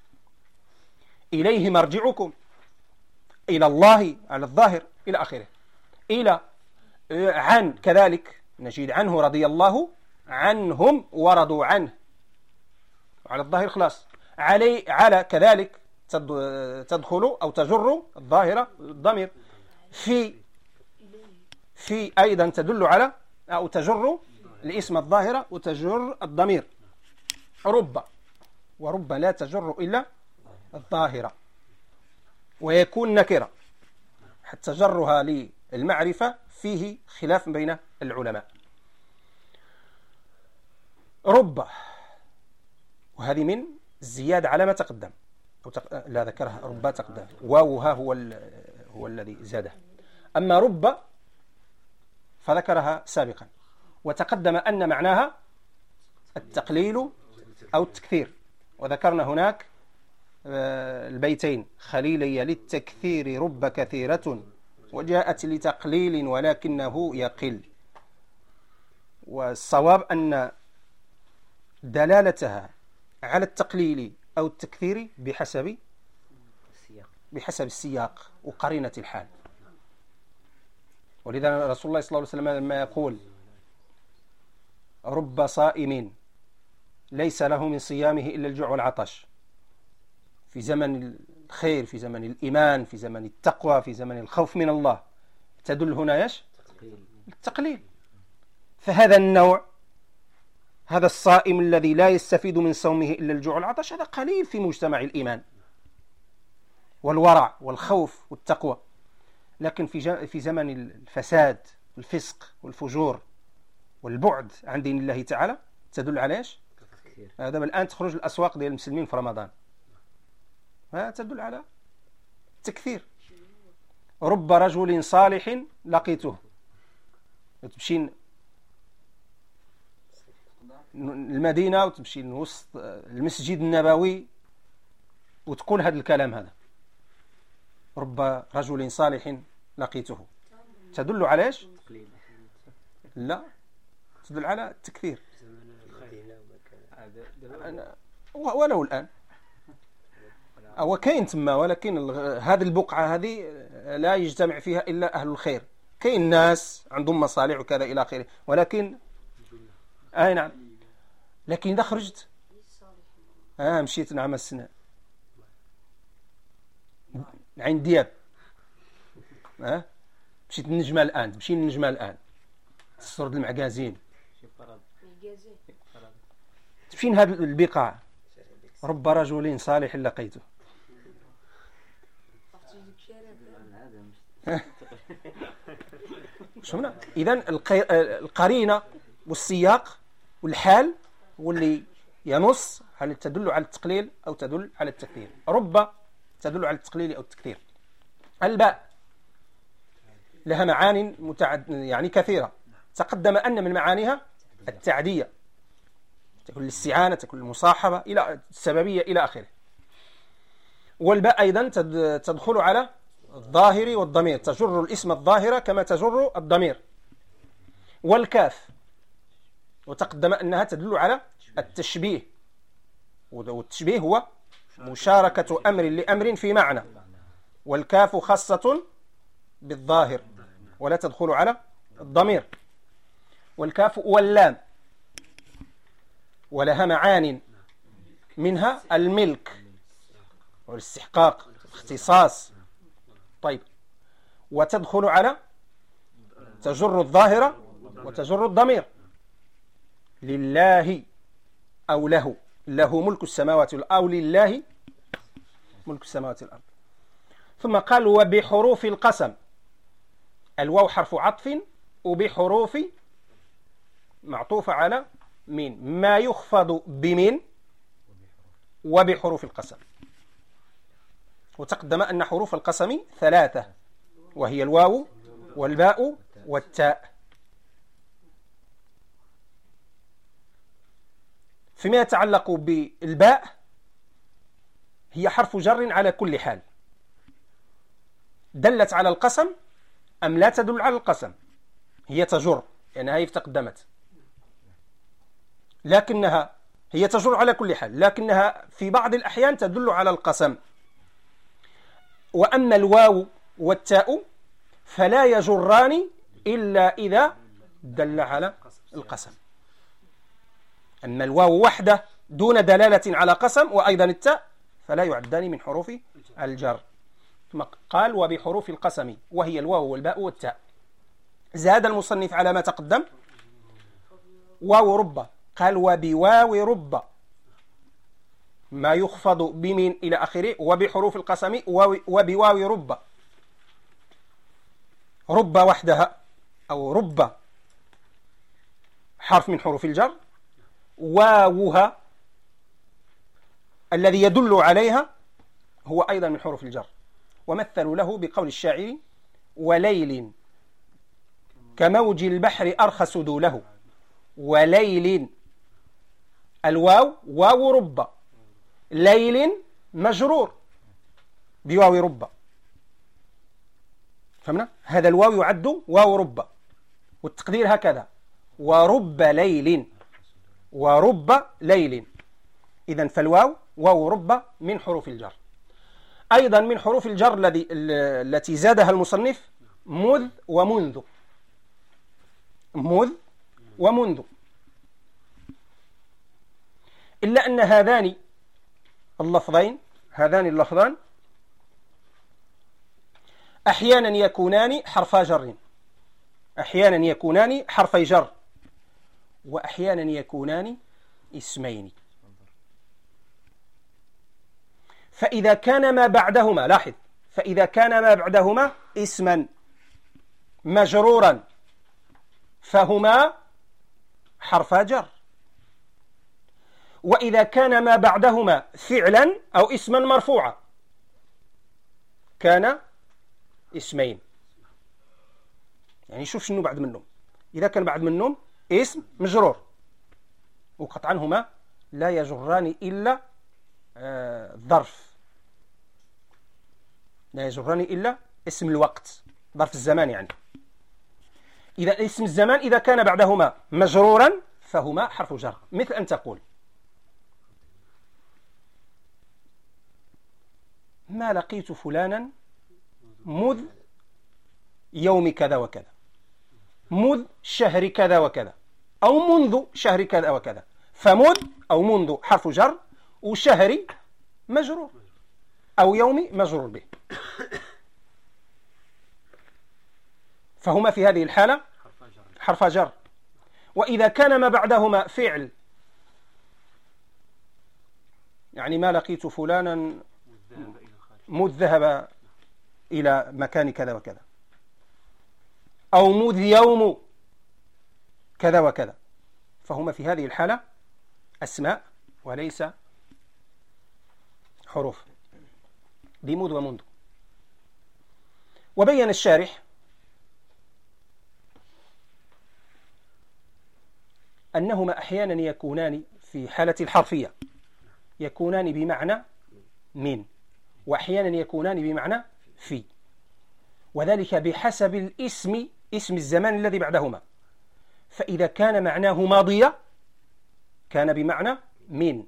إليه مرجعكم، إلى الله على الظاهر إلى آخره. إلى عن كذلك نجد عنه رضي الله عنهم ورضوا عنه على الظاهر خلاص. علي على كذلك تدخل أو تجر الظاهرة الضمير. في في أيضا تدل على أو تجر الاسم الظاهرة وتجر الضمير. رب، ورب لا تجر إلا الظاهرة ويكون نكرة، حتى جرها للمعرفة فيه خلاف بين العلماء. رب، وهذه من الزيادة على ما تقدم أو تق... لا ذكرها رب تقدم، واوها هو ال... هو الذي زاده. أما رب فذكرها سابقا، وتقدم أن معناها التقليل أو التكثير. وذكرنا هناك البيتين: خليلي للتكثير رب كثيرة وجاءت لتقليل ولكنه يقل. والصواب أن دلالتها على التقليل أو التكثير بحسب بحسب السياق وقرينة الحال. ولذا رسول الله صلى الله عليه وسلم لما يقول رب صائم ليس له من صيامه إلا الجوع والعطش، في زمن الخير، في زمن الإيمان، في زمن التقوى، في زمن الخوف من الله، تدل هنا ايش؟ التقليل. فهذا النوع، هذا الصائم الذي لا يستفيد من صومه إلا الجوع والعطش، هذا قليل في مجتمع الإيمان والورع والخوف والتقوى. لكن في في زمن الفساد والفسق والفجور والبعد عن دين الله تعالى تدل على ايش؟ هذا الآن تخرج الأسواق ديال المسلمين في رمضان، ما تدل على التكثير. رب رجل صالح لقيته، تمشي المدينة وتمشي وسط المسجد النبوي وتقول هذا الكلام هذا، رب رجل صالح لقيته، تدل على ايش؟ لا، تدل على التكثير. ولو الآن هو كاين تما، ولكن هذه البقعة هذه لا يجتمع فيها إلا أهل الخير. كاين ناس عندهم مصالح وكذا إلى آخره، ولكن أي نعم، لكن إذا خرجت آه مشيت نعم السنة عين دياب آه مشيت النجمة الآن، مشي النجمة الآن السرد المعجازين، فين هذه البقاع؟ رب رجل صالح لقيته. شفنا إذن القرينة والسياق والحال واللي ينص هل تدل على التقليل أو تدل على التكثير. رب تدل على التقليل أو التكثير. الباء لها معاني متعد يعني كثيرة، تقدم أن من معانيها التعدية، تكون الاستعانة، تكون المصاحبة، إلى السببية إلى آخره. والباء أيضا تدخل على الظاهر والضمير، تجر الاسم الظاهرة كما تجر الضمير. والكاف وتقدم أنها تدل على التشبيه، والتشبيه هو مشاركة أمر لأمر في معنى، والكاف خاصة بالظاهر ولا تدخل على الضمير. والكاف واللام ولها معان منها الملك والاستحقاق الاختصاص. طيب، وتدخل على تجر الظاهرة وتجر الضمير. لله أو له، له ملك السماوات والأرض، أو لله ملك السماوات والأرض. ثم قال وبحروف القسم، الواو حرف عطف، وبحروف معطوفة على من، ما يخفض بمن وبحروف القسم. وتقدم أن حروف القسم ثلاثة، وهي الواو والباء والتاء. فيما يتعلق بالباء، هي حرف جر على كل حال، دلت على القسم أم لا تدل على القسم، هي تجر يعني هي تقدمت، لكنها هي تجر على كل حال، لكنها في بعض الأحيان تدل على القسم. وأما الواو والتاء فلا يجران إلا إذا دل على القسم. أما الواو وحده دون دلالة على قسم، وأيضا التاء، فلا يعدان من حروف الجر. ثم قال وبحروف القسم، وهي الواو والباء والتاء. زاد المصنف على ما تقدم واو رب، قال وبواو رب، ما يخفض بمن إلى آخره، وبحروف القسم وبواو رب. رب وحدها أو رب حرف من حروف الجر، واوها الذي يدل عليها هو أيضا من حروف الجر. ومثلوا له بقول الشاعر وليل كموج البحر أرخص دوله. وليل، الواو واو رب، ليل مجرور بواو رب. فهمنا؟ هذا الواو يعد واو رب، والتقدير هكذا ورب ليل، ورب ليل. إذن فالواو واو رب من حروف الجر. أيضا من حروف الجر الذي التي زادها المصنف مذ ومنذ. مذ ومنذ، إلا أن هذان اللفظين هذان اللفظان أحيانا يكونان حرفا جر، أحيانا يكونان حرفي جر، وأحيانا يكونان اسمين. فإذا كان ما بعدهما، لاحظ، فإذا كان ما بعدهما اسما مجرورا فهما حرفا جر، وإذا كان ما بعدهما فعلا أو اسما مرفوعا كان اسمين. يعني شوف شنو بعد منهم، إذا كان بعد منهم اسم مجرور، وقطعا هما لا يجران إلا الظرف، لا يجران إلا اسم الوقت، ظرف الزمان يعني. إذا اسم الزمان إذا كان بعدهما مجرورا فهما حرف جر، مثل أن تقول ما لقيت فلانا مذ يوم كذا وكذا، مذ شهر كذا وكذا، أو منذ شهر كذا وكذا. فمذ أو منذ حرف جر، وشهر مجرور، أو يوم مجرور به. فهما في هذه الحالة حرف جر. وإذا كان ما بعدهما فعل، يعني ما لقيت فلانا مذ ذهب إلى مكان كذا وكذا، أو مذ يوم كذا وكذا، فهما في هذه الحالة أسماء وليس حروف. دي مذ ومنذ. وبين الشارح أنهما أحيانا يكونان في حالة الحرفية يكونان بمعنى من، وأحيانا يكونان بمعنى في، وذلك بحسب الاسم، اسم الزمان الذي بعدهما. فإذا كان معناه ماضية كان بمعنى من،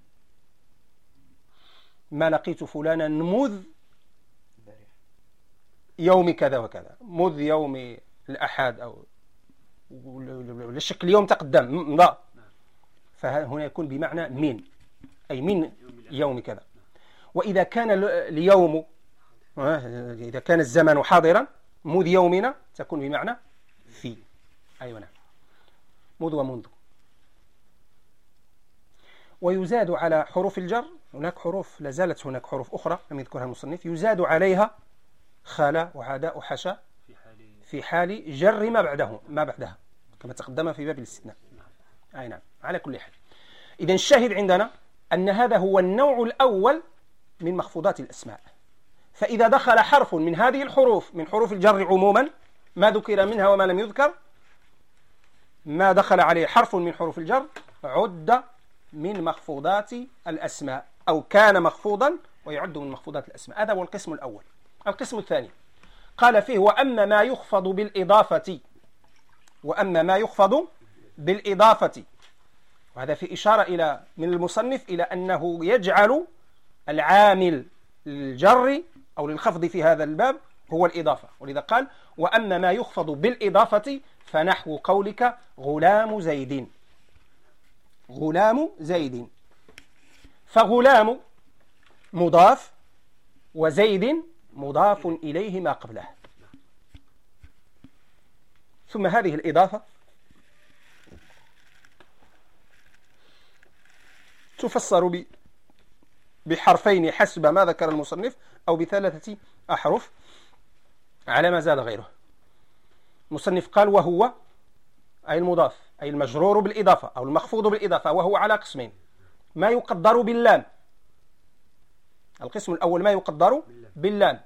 ما لقيت فلانا مذ يوم كذا وكذا، مذ يوم الأحد، أو للشكل اليوم تقدم لا، فهنا يكون بمعنى من، أي من يوم كذا. وإذا كان اليوم، إذا كان الزمان حاضرا، مذ يومنا تكون بمعنى في. أيوة نعم، مذ ومنذ. ويزاد على حروف الجر، هناك حروف لا زالت هناك حروف أخرى لم يذكرها المصنف، يزاد عليها خلا وعداء وحشا في حال جر ما بعده ما بعدها كما تقدم في باب الاستثناء. أي نعم. على كل حال، إذا الشاهد عندنا أن هذا هو النوع الأول من مخفوضات الأسماء. فإذا دخل حرف من هذه الحروف من حروف الجر عموما، ما ذكر منها وما لم يذكر، ما دخل عليه حرف من حروف الجر عد من مخفوضات الأسماء، أو كان مخفوضا ويعد من مخفوضات الأسماء. هذا هو القسم الأول. القسم الثاني قال فيه: وأما ما يخفض بالإضافة، وأما ما يخفض بالإضافة، وهذا في إشارة إلى من المصنف إلى أنه يجعل العامل للجر أو للخفض في هذا الباب هو الإضافة، ولذا قال: وأما ما يخفض بالإضافة فنحو قولك غلام زيد. غلام زيد، فغلام مضاف وزيد مضاف إليه ما قبله. ثم هذه الإضافة تفسر بحرفين حسب ما ذكر المصنف، أو بثلاثة أحرف على ما زاد غيره. المصنف قال: وهو أي المضاف، أي المجرور بالإضافة أو المخفوض بالإضافة، وهو على قسمين: ما يقدر باللام، القسم الأول ما يقدر باللام،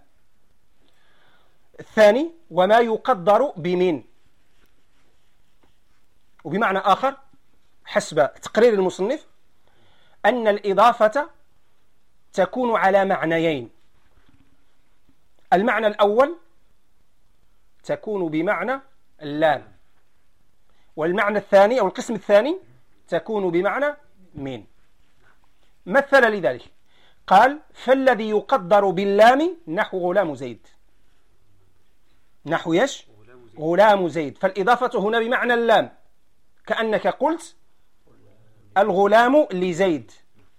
الثاني وما يقدر بمن. وبمعنى آخر حسب تقرير المصنف أن الإضافة تكون على معنيين: المعنى الأول تكون بمعنى اللام، والمعنى الثاني أو القسم الثاني تكون بمعنى من. مثل لذلك قال: فالذي يقدر باللام نحو غلام زيد. نحو يش غلام زيد، فالإضافة هنا بمعنى اللام، كأنك قلت الغلام لزيد،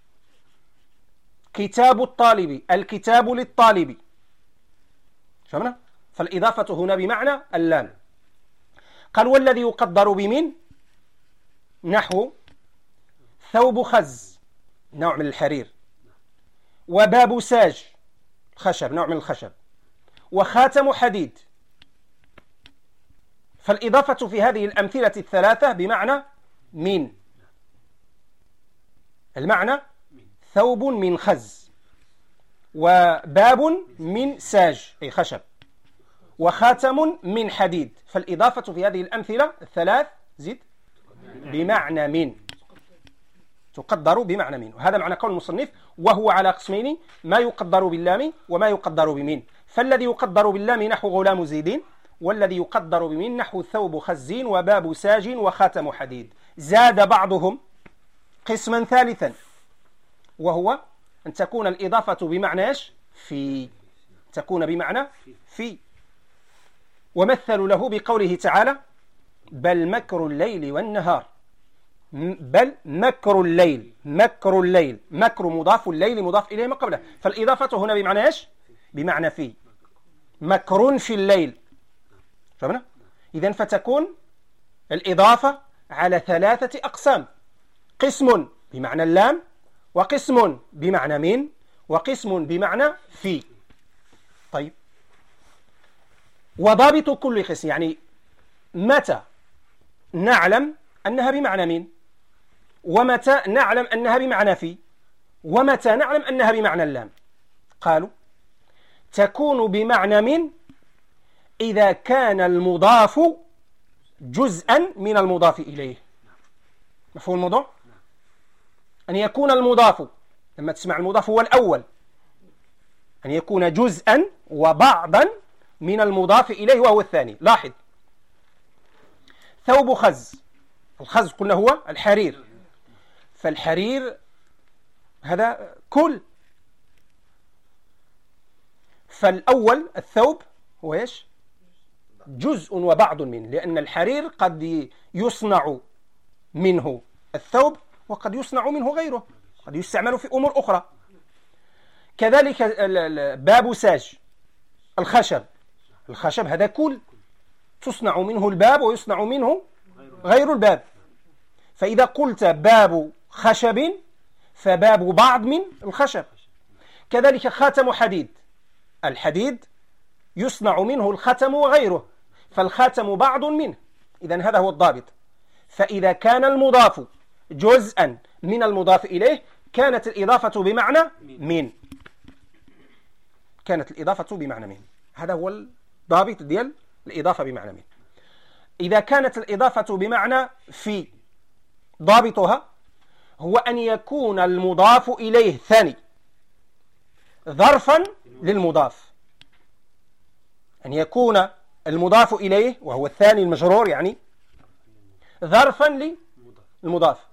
كتاب الطالب، الكتاب للطالب. فهمنا؟ فالإضافة هنا بمعنى اللام. قال: والذي يقدر بمن نحو ثوب خز، نوع من الحرير، وباب ساج، خشب، نوع من الخشب، وخاتم حديد. فالإضافة في هذه الأمثلة الثلاثة بمعنى من. المعنى ثوب من خز، وباب من ساج أي خشب، وخاتم من حديد. فالإضافة في هذه الأمثلة الثلاث زد بمعنى من، تقدر بمعنى من. وهذا معنى قول المصنف: وهو على قسمين: ما يقدر باللام وما يقدر بمن. فالذي يقدر باللام نحو غلام زيد، والذي يقدر بمن نحو ثوب خز وباب ساج وخاتم حديد. زاد بعضهم قسما ثالثا، وهو أن تكون الإضافة بمعنى في، تكون بمعنى في. ومثلوا له بقوله تعالى بل مكر الليل والنهار. بل مكر الليل، مكر الليل، مكر مضاف، الليل مضاف إليه ما قبله، فالإضافة هنا بمعنى إيش؟ بمعنى في. مكر في الليل. فهمنا؟ إذن فتكون الإضافة على ثلاثة أقسام: قسم بمعنى اللام، وقسم بمعنى من، وقسم بمعنى في. طيب، وضابط كل قسم، يعني متى نعلم أنها بمعنى من، ومتى نعلم أنها بمعنى في، ومتى نعلم أنها بمعنى اللام. قالوا تكون بمعنى من إذا كان المضاف جزءا من المضاف إليه. مفهوم الموضوع؟ أن يكون المضاف، لما تسمع المضاف هو الأول، أن يكون جزءا وبعضا من المضاف إليه وهو الثاني. لاحظ، ثوب خز، الخز قلنا هو الحرير، فالحرير هذا كل، فالأول الثوب هو إيش؟ جزء وبعض منه، لأن الحرير قد يصنع منه الثوب وقد يصنع منه غيره، قد يستعمل في أمور أخرى. كذلك باب ساج، الخشب، الخشب هذا كل، تصنع منه الباب ويصنع منه غير الباب. فإذا قلت باب خشب فباب بعض من الخشب. كذلك خاتم حديد، الحديد يصنع منه الختم وغيره، فالخاتم بعض منه. إذن هذا هو الضابط. فإذا كان المضاف جزءا من المضاف إليه كانت الإضافة بمعنى من، كانت الإضافة بمعنى من. هذا هو الضابط ديال الإضافة بمعنى من. إذا كانت الإضافة بمعنى في، ضابطها هو أن يكون المضاف إليه ثاني ظرفا للمضاف، أن يكون المضاف إليه وهو الثاني المجرور يعني ظرفا للمضاف.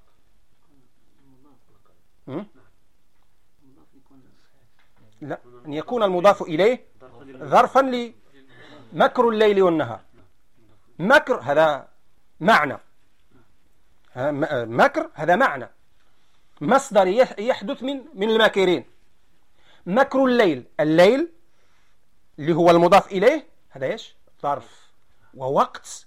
لا، أن يكون المضاف إليه ظرفا لمكر الليل والنهار. مكر هذا معنى، مكر هذا معنى مصدر يحدث من من الماكرين. مكر الليل، الليل اللي هو المضاف إليه هذا إيش؟ ظرف ووقت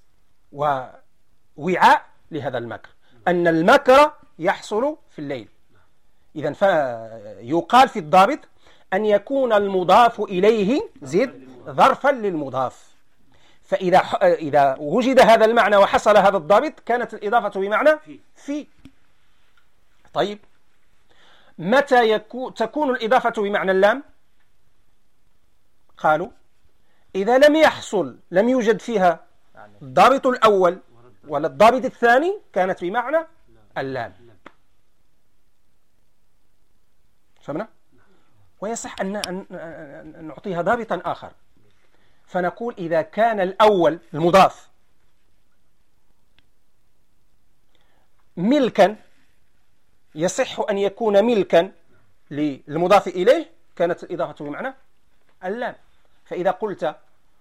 ووعاء لهذا المكر، أن المكر يحصل في الليل. إذن فيقال في الضابط أن يكون المضاف إليه زد ظرفا للمضاف. فإذا إذا وجد هذا المعنى وحصل هذا الضابط كانت الإضافة بمعنى في. طيب، متى يكون تكون الإضافة بمعنى اللام؟ قالوا إذا لم يحصل، لم يوجد فيها الضابط الأول ولا الضابط الثاني كانت بمعنى اللام. فهمنا؟ ويصح أن أن نعطيها ضابطا آخر، فنقول إذا كان الأول المضاف ملكا، يصح أن يكون ملكا للمضاف إليه كانت الإضافة بمعنى اللام. فإذا قلت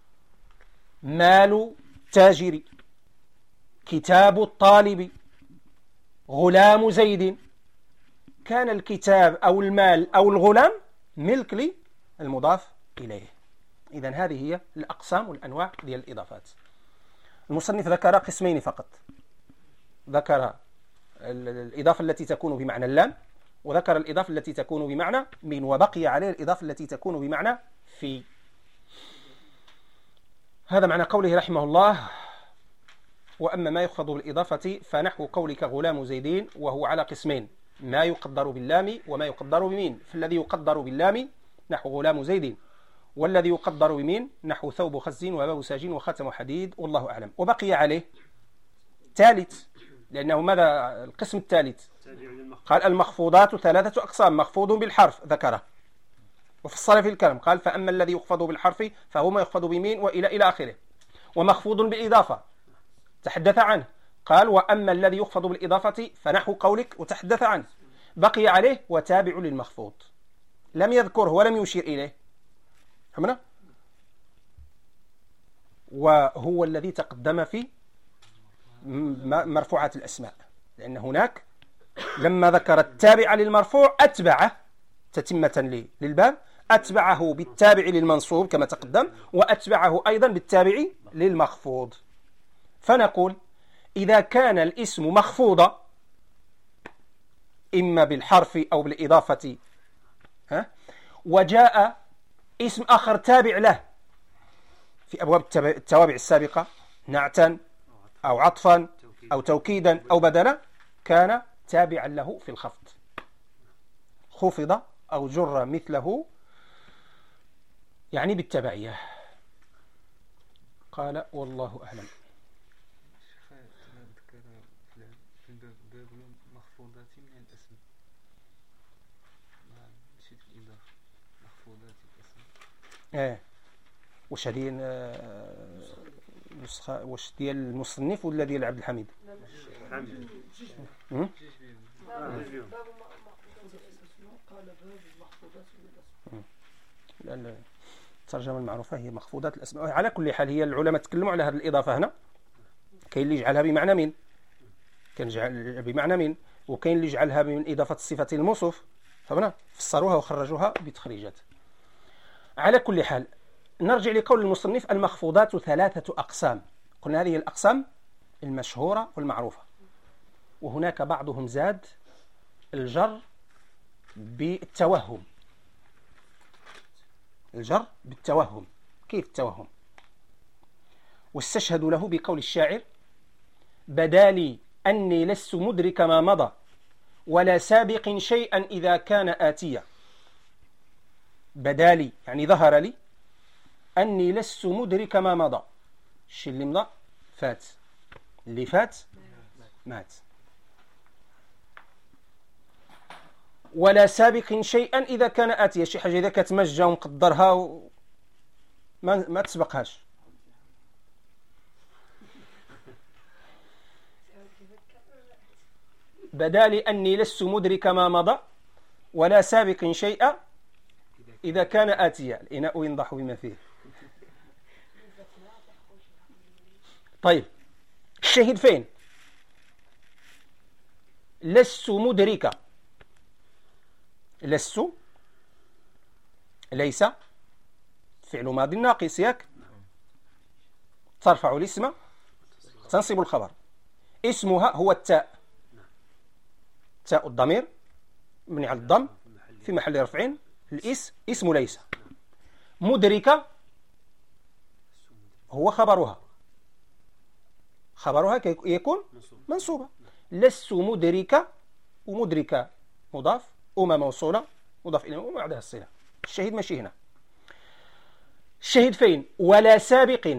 مال تاجر، كتاب الطالب، غلام زيد، كان الكتاب أو المال أو الغلام ملك للمضاف إليه. إذن هذه هي الأقسام والأنواع ديال الإضافات. المصنف ذكر قسمين فقط، ذكر الإضافة التي تكون بمعنى اللام، وذكر الإضافة التي تكون بمعنى من، وبقي عليه الإضافة التي تكون بمعنى في. هذا معنى قوله رحمه الله: وأما ما يخفض بالإضافة فنحو قولك غلام زيدين، وهو على قسمين: ما يقدر باللام وما يقدر بمين. فالذي يقدر باللام نحو غلام زيد، والذي يقدر بمين نحو ثوب خز وباب ساج وخاتم حديد، والله أعلم. وبقي عليه ثالث، لأنه ماذا القسم الثالث؟ قال المخفوضات ثلاثة أقسام: مخفوض بالحرف ذكره وفصل في الكلام، قال فأما الذي يخفض بالحرف فهو ما يخفض بمين وإلى إلى آخره. ومخفوض بالإضافة تحدث عنه، قال وأما الذي يخفض بالإضافة فنحو قولك وتحدث عنه. بقي عليه وتابع للمخفوض، لم يذكره ولم يشير إليه، فهمنا؟ وهو الذي تقدم في مرفوعات الأسماء، لأن هناك لما ذكر التابع للمرفوع أتبعه تتمة للباب، أتبعه بالتابع للمنصوب كما تقدم، وأتبعه أيضا بالتابع للمخفوض. فنقول إذا كان الاسم مخفوضا إما بالحرف أو بالإضافة، ها، وجاء اسم آخر تابع له في أبواب التوابع السابقة نعتا أو عطفا أو توكيدا أو بدلا، كان تابعا له في الخفض، خفض أو جر مثله يعني بالتبعية. قال والله أعلم. مخفوضات من الاسم، مشيت في الإضافة، مخفوضات الاسم. ايه واش هذه نسخة واش ديال المصنف ولا ديال عبد الحميد؟ حمد. هم؟ لأن الترجمة المعروفة هي مخفوضات الأسماء. على كل حال هي العلماء تكلموا على هذه الإضافة هنا، كاين اللي يجعلها بمعنى من، كاين يجعل بمعنى من، وكاين اللي يجعلها من إضافة الصفة الموصوف، فهمنا؟ فسروها وخرجوها بتخريجات. على كل حال نرجع لقول المصنف: المخفوضات ثلاثة أقسام. قلنا هذه الأقسام المشهورة والمعروفة، وهناك بعضهم زاد الجر بالتوهم. الجر بالتوهم، كيف التوهم؟ واستشهدوا له بقول الشاعر: بدالي أني لست مدرك ما مضى ولا سابق شيئا إذا كان آتيا. بدالي يعني ظهر لي أني لست مدرك ما مضى، الشيء اللي مضى فات، اللي فات مات، ولا سابق شيئا إذا كان آتيا، شي حاجة إذا كتمجى ومقدرها و... ما, ما تسبقهاش. بدالي أني لست مدرك ما مضى ولا سابق شيئا إذا كان آتيا. الإناء ينضح بما فيه. طيب الشهيد فين؟ لست مدرك، لست ليس فعل ماضي ناقص، ياك؟ ترفع الاسم تنصب الخبر. اسمها هو التاء، تاء الضمير مبني على الضم في محل رفع، الاسم اسم ليس. مدرك هو خبرها، خبرها يكون منصوبة. لست مدرك، ومدرك مضاف، وما موصولة مضاف إليه وبعدها الصلة. الشهيد ماشي هنا. الشهيد فين؟ ولا سابق،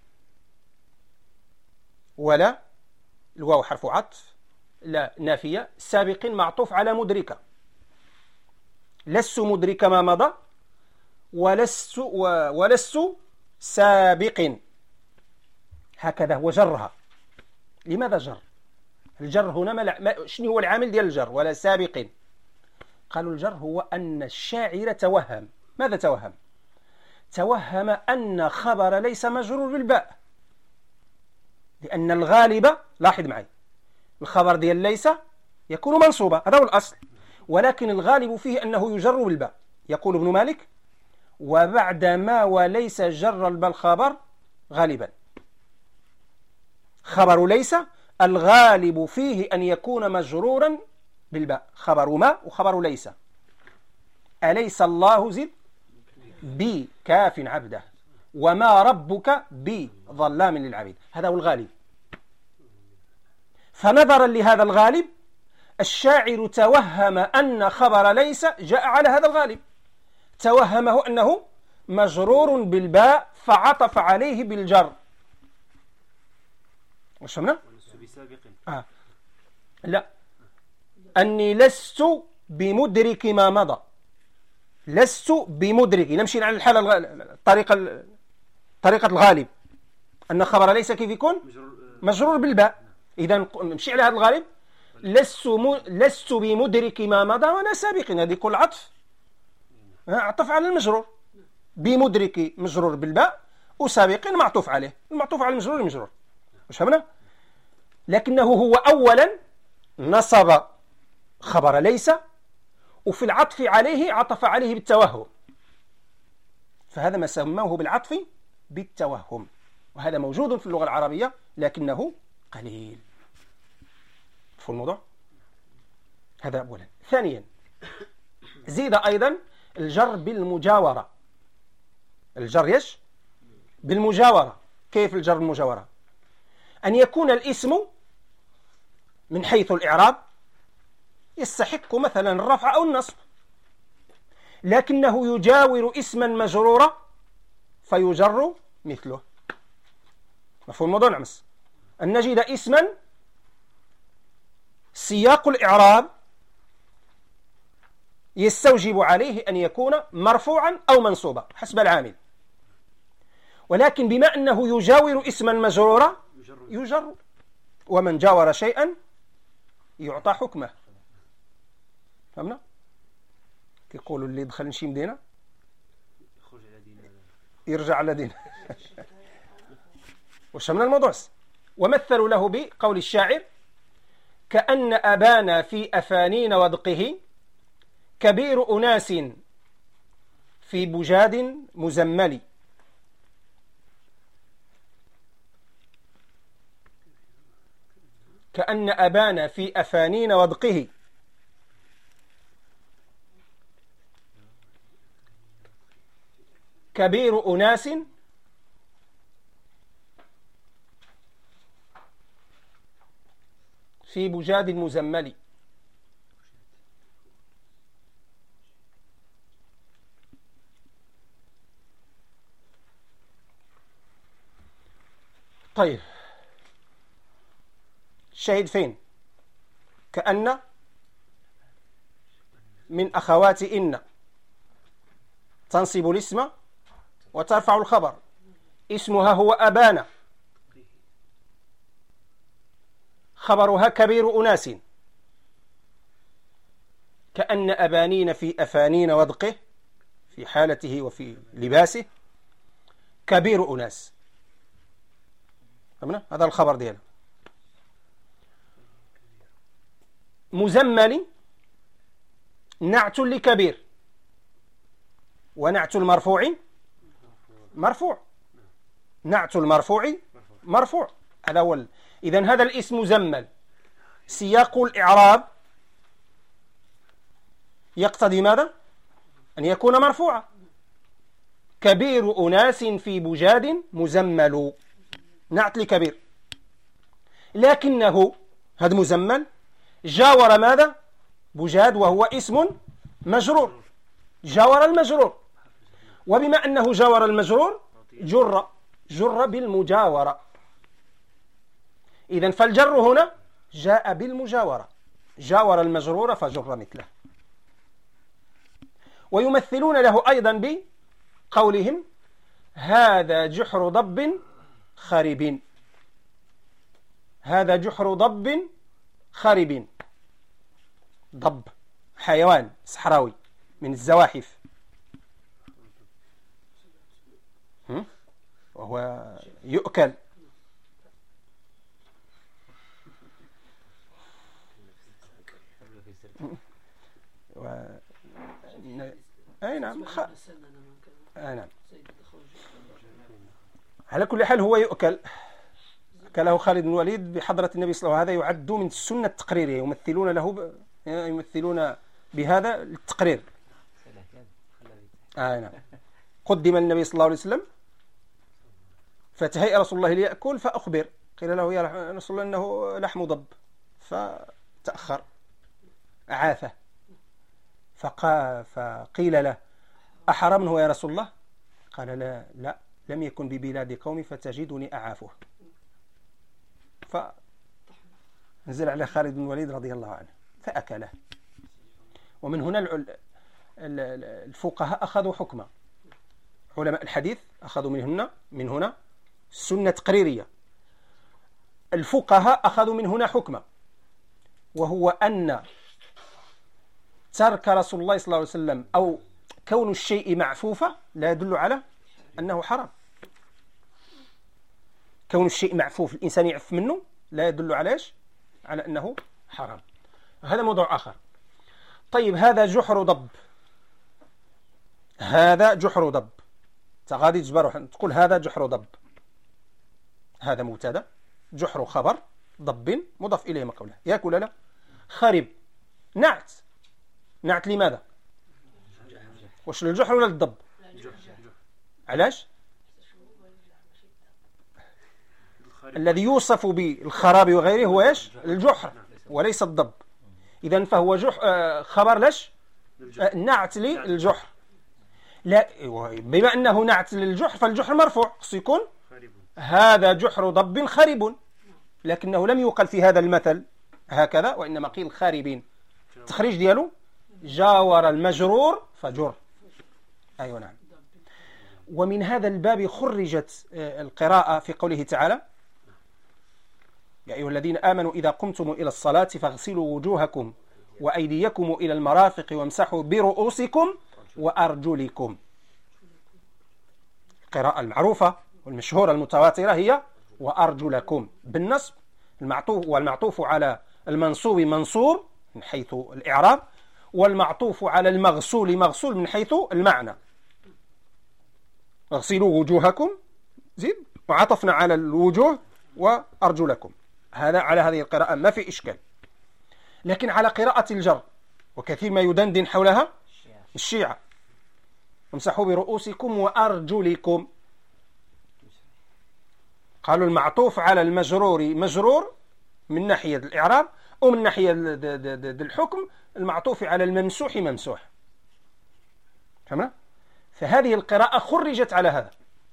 ولا الواو حرف عطف، لا نافية، سابق معطوف على مدرك. لست مدرك ما مضى ولست ولست سابق، هكذا هو جرها. لماذا جر؟ الجر هنا ما شنو هو العامل ديال الجر؟ ولا سابق. قالوا الجر هو أن الشاعر توهم. ماذا توهم؟ توهم أن خبر ليس مجرور بالباء، لأن الغالب، لاحظ معي، الخبر ديال ليس يكون منصوبا، هذا هو الأصل، ولكن الغالب فيه أنه يجر بالباء. يقول ابن مالك: وبعد ما وليس جر الباء الخبر غالبا. خبر ليس الغالب فيه أن يكون مجرورا بالباء، خبر ما وخبر ليس. أليس الله زد بكاف عبده وما ربك بظلام للعبيد، هذا هو الغالب. فنظرا لهذا الغالب الشاعر توهم أن خبر ليس جاء على هذا الغالب، توهمه أنه مجرور بالباء فعطف عليه بالجر. وش فهمنا؟ آه. لا، أني لست بمدرك ما مضى، لست بمدرك. نمشي على الحالة الطريقة طريقة الغالب، أن خبر ليس كيف يكون مجرور بالباء. إذا نمشي على هذا الغالب: لست م... لست بمدرك ما مضى ولا سابق، هذه كل عطف عطف على المجرور. بمدرك مجرور بالباء وسابق معطوف عليه، المعطوف على المجرور المجرور. واش فهمنا؟ لكنه هو أولا نصب خبر ليس، وفي العطف عليه عطف عليه بالتوهم، فهذا ما سموه بالعطف بالتوهم، وهذا موجود في اللغة العربية لكنه قليل. في الموضوع هذا أولا. ثانيا زيد أيضا الجر بالمجاورة. الجر يش بالمجاورة. كيف الجر بالمجاورة؟ أن يكون الاسم من حيث الإعراب يستحق مثلا الرفع أو النصب، لكنه يجاور اسما مجرورا فيجر مثله. مفهوم الموضوع؟ نعمس أن نجد اسما سياق الإعراب يستوجب عليه أن يكون مرفوعا أو منصوبا حسب العامل، ولكن بما أنه يجاور اسما مجرورا يجر، ومن جاور شيئا يعطى حكمه. فهمنا؟ كيقولوا اللي دخل نشي مدينة يرجع على دينه. وشمنا الموضوع. ومثلوا له بقول الشاعر: كأن أبانا في أفانين ودقه كبير أناس في بجاد مزمل. كأن أبانا في أفانين ودقه كبير أناس في بجاد مزمل. طيب الشاهد فين؟ كأن من أخوات إن تنصب الاسم وترفع الخبر. اسمها هو أبانا، خبرها كبير أناس. كأن أبانين في أفانين ودقه في حالته وفي لباسه كبير أناس. فهمنا؟ هذا الخبر دياله. مزمل نعت لكبير، ونعت المرفوع مرفوع. نعت المرفوع مرفوع. هذا هو. إذن هذا الاسم مزمل، سياق الإعراب يقتضي ماذا؟ أن يكون مرفوعا. كبير أناس في بجاد مزمل، نعت لكبير، لكنه هذا مزمل جاور ماذا؟ بجاد، وهو اسم مجرور، جاور المجرور، وبما أنه جاور المجرور جر جر بالمجاورة. إذن فالجر هنا جاء بالمجاورة، جاور المجرور فجر مثله. ويمثلون له أيضا بقولهم: هذا جحر ضب خرب. هذا جحر ضب خرب. ضب حيوان صحراوي من الزواحف، وهو يؤكل. و... أي نعم خ... أي نعم. على كل حال هو يؤكل. أكله خالد بن الوليد بحضرة النبي صلى الله عليه وسلم. هذا يعد من السنة التقريرية، يمثلون له ب... يمثلون بهذا التقرير. آه نعم. قدم النبي صلى الله عليه وسلم فتهيأ رسول الله ليأكل فأخبر، قيل له: يا رسول الله إنه لحم ضب، فتأخر عافه. فقا فقيل له: أحرمه يا رسول الله؟ قال: لا لا لم يكن ببلاد قومي فتجدني أعافه. فنزل على خالد بن الوليد رضي الله عنه فأكله. ومن هنا الفقهاء أخذوا حكما، علماء الحديث أخذوا من هنا من هنا سنة تقريرية. الفقهاء أخذوا من هنا حكما، وهو أن ترك رسول الله صلى الله عليه وسلم أو كون الشيء معفوفة لا يدل على أنه حرام. كون الشيء معفوف الإنسان يعف منه لا يدل على إيش؟ على أنه حرام. هذا موضوع آخر. طيب هذا جحر ضب، هذا جحر ضب، تغادي تجبر تقول هذا جحر ضب، هذا مبتدا، جحر خبر، ضب مضاف إليه مقوله، ياك ولا لا؟ خرب نعت، نعت لماذا؟ واش للجحر ولا للضب؟ علاش؟ الذي يوصف بالخراب وغيره هو ايش؟ الجحر وليس الضب. إذن فهو جح آه خبر لش آه نعت للجحر. لا، بما أنه نعت للجحر فالجحر مرفوع، يكون هذا جحر ضب خرب، لكنه لم يقل في هذا المثل هكذا، وإنما قيل خاربين. التخريج ديالو جاور المجرور فجر. أيوة نعم. ومن هذا الباب خرجت القراءة في قوله تعالى: يا أيها الذين آمنوا إذا قمتم إلى الصلاة فاغسلوا وجوهكم وأيديكم إلى المرافق وامسحوا برؤوسكم وأرجلكم. القراءة المعروفة والمشهورة المتواترة هي وأرجلكم بالنصب، المعطوف والمعطوف على المنصوب منصوب من حيث الإعراب، والمعطوف على المغسول مغسول من حيث المعنى. اغسلوا وجوهكم زيد وعطفنا على الوجوه وأرجلكم. هذا على هذه القراءة ما في إشكال. لكن على قراءة الجر وكثير ما يدندن حولها الشيعة: امسحوا برؤوسكم وأرجلكم. قالوا المعطوف على المجرور مجرور من ناحية الإعراب، ومن ناحية الحكم المعطوف على الممسوح ممسوح. فهمنا؟ فهذه القراءة خرجت على هذا،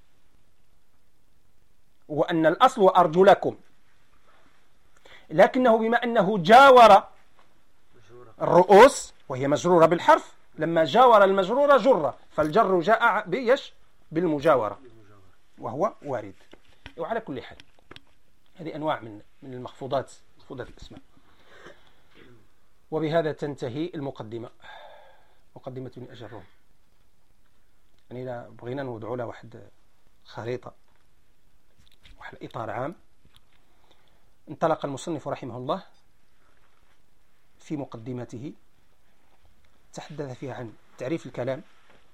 وأن الأصل وأرجلكم، لكنه بما أنه جاور الرؤوس وهي مجرورة بالحرف، لما جاور المجرور جر، فالجر جاء بيش بالمجاورة وهو وارد. وعلى كل حال هذه أنواع من من المخفوضات، مخفوضات الأسماء. وبهذا تنتهي المقدمة، مقدمة ابن أجروم. يعني إذا بغينا نوضعوا له واحد خريطة، واحد إطار عام، انطلق المصنف رحمه الله في مقدمته تحدث فيها عن تعريف الكلام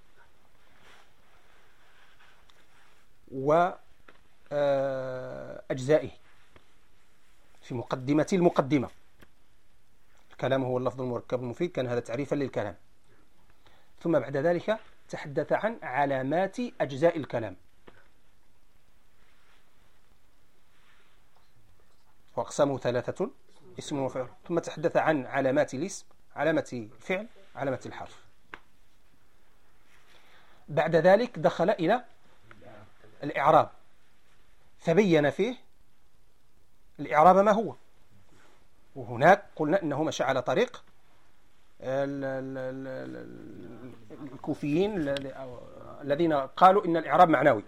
وأجزائه. في مقدمة المقدمة: الكلام هو اللفظ المركب المفيد، كان هذا تعريفا للكلام. ثم بعد ذلك تحدث عن علامات أجزاء الكلام، وأقسامه ثلاثة: اسم وفعل. ثم تحدث عن علامات الاسم، علامة الفعل، علامة الحرف. بعد ذلك دخل إلى الإعراب، فبين فيه الإعراب ما هو. وهناك قلنا أنه مشى على طريق الكوفيين الذين قالوا إن الإعراب معنوي،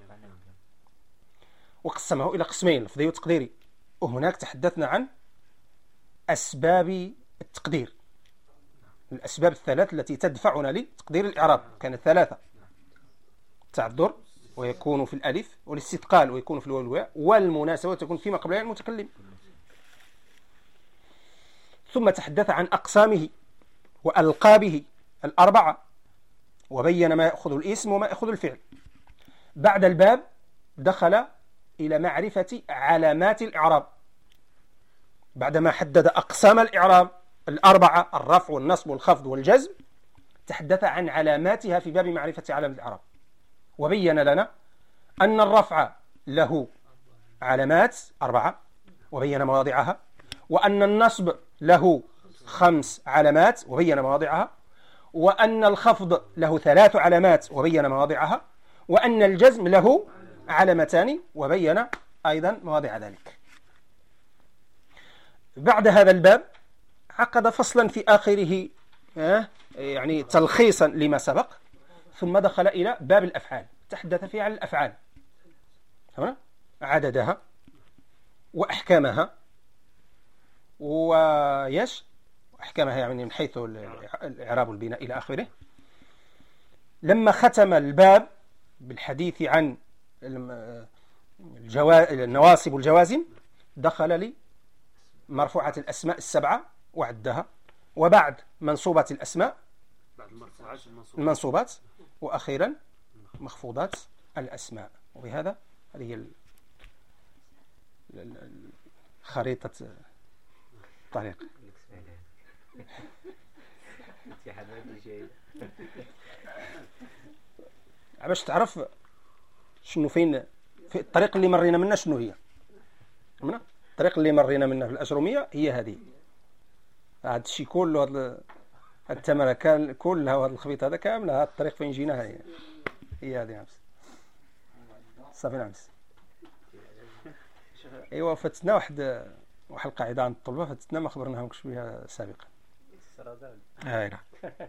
وقسمه إلى قسمين: لفظي وتقديري. وهناك تحدثنا عن أسباب التقدير، الأسباب الثلاث التي تدفعنا لتقدير الإعراب. كانت ثلاثة: التعذر ويكون في الألف، والاستثقال ويكون في الواو والواء، والمناسبة تكون فيما قبلها المتكلم. ثم تحدث عن أقسامه وألقابه الأربعة، وبين ما يأخذ الاسم وما يأخذ الفعل. بعد الباب دخل إلى معرفة علامات الإعراب، بعدما حدد أقسام الإعراب الأربعة: الرفع والنصب والخفض والجزم، تحدث عن علاماتها في باب معرفة علامة الإعراب، وبين لنا أن الرفع له علامات أربعة وبين مواضعها، وأن النصب له خمس علامات وبين مواضعها، وأن الخفض له ثلاث علامات وبين مواضعها، وأن الجزم له علامتان وبين أيضا مواضع ذلك. بعد هذا الباب عقد فصلا في آخره يعني تلخيصا لما سبق، ثم دخل إلى باب الأفعال، تحدث فيه عن الأفعال، عددها وأحكامها، ويش أحكامها يعني من حيث الإعراب والبناء إلى آخره. لما ختم الباب بالحديث عن الجوا... النواصب والجوازم دخل لي مرفوعة الأسماء السبعة وعدها، وبعد منصوبة الأسماء بعد المرفوعات المنصوبات المنصوبات، وأخيرا مخفوضات الأسماء. وبهذا هذه ال- ال- ال- خريطة الطريق. باش تعرف شنو فين في الطريق اللي مرينا منها شنو هي. فهمنا؟ الطريق اللي مرينا منها في الأجرومية هي هذه. هذا الشيء كله، هذا التمرة كان كلها، وهذا الخبيط هذا كامل، هذا الطريق فين جينا هي هي هذه. نعم صافي. نعم ايوا فتنا واحد واحد القاعدة عند الطلبة، فتنا ما خبرناهمش بها سابقا. هاي نعم.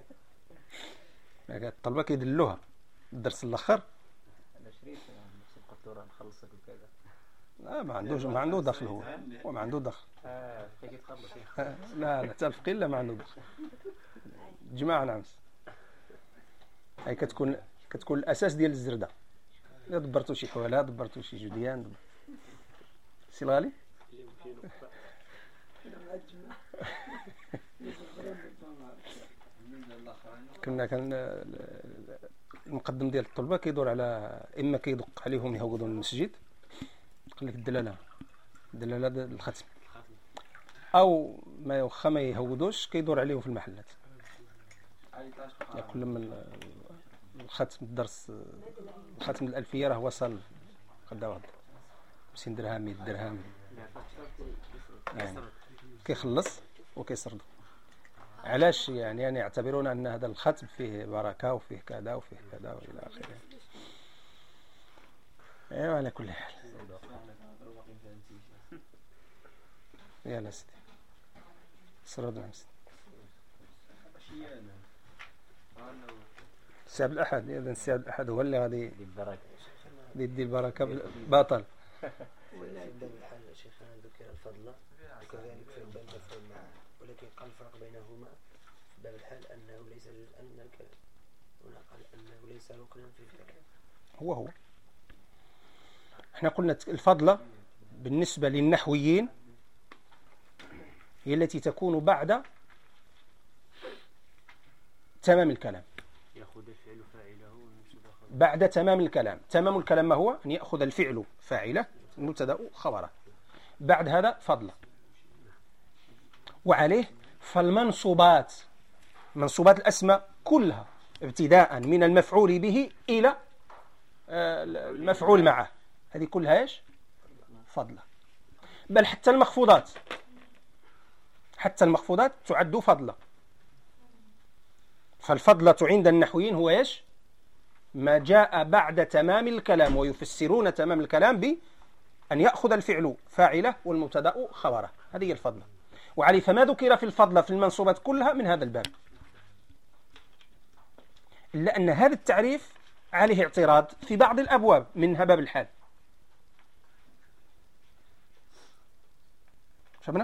الطلبة كيدلوها الدرس الاخر. انا شريت نفس القطوره نخلصك وكذا. لا ما عندوش، ما عنده دخل هو هو ما عنده دخل. اه تيجي تخلص. آه، لا لا حتى الفقيه لا ما عنده دخل. جماعة نعم. هاي كتكون كتكون الاساس ديال الزردة. الا دبرتو شي حواله، دبرتو شي جديان، دبر. سي الغالي كنا كان المقدم ديال الطلبه كيدور على اما كيدق عليهم يهودوا المسجد، قال لك الدلاله الدلاله ديال الختم، او ما يوخا ما يهودوش كيدور عليهم في المحلات. كل من الختم الدرس الختم الالفيه راه وصل قدا واحد خمسين درهم مية درهم يعني كيخلص وكيسرد. علاش؟ يعني يعني يعتبرون ان هذا الختم فيه بركه وفيه كذا وفيه كذا والى اخره. ايوا على كل حال يلا سيدي سرد. نعم السبت الأحد. إذا السبت الأحد هو اللي غادي يدي البركة باطل. ولا في باب الحال شيخنا ذكر الفضل وكذلك في باب المفعول معه، ولكن قال الفرق بينهما في باب الحال أنه ليس جزءا من الكلام، هنا قال أنه ليس ركنا في الكلام. هو هو احنا قلنا الفضل بالنسبة للنحويين هي التي تكون بعد تمام الكلام، يأخذ الفعل فاعله والمبتدا خبره. بعد تمام الكلام. تمام الكلام ما هو؟ أن يأخذ الفعل فاعله المبتدا خبره. بعد هذا فضل. وعليه فالمنصوبات منصوبات الأسماء كلها ابتداء من المفعول به إلى المفعول معه هذه كلها ايش؟ فضلة. بل حتى المخفوضات حتى المخفوضات تعد فضلة. فالفضلة عند النحويين هو ايش؟ ما جاء بعد تمام الكلام، ويفسرون تمام الكلام بأن يأخذ الفعل فاعله والمبتدأ خبره. هذه هي الفضلة. وعليه فما ذكر في الفضلة في المنصوبات كلها من هذا الباب، إلا أن هذا التعريف عليه اعتراض في بعض الأبواب منها باب الحال. شبنا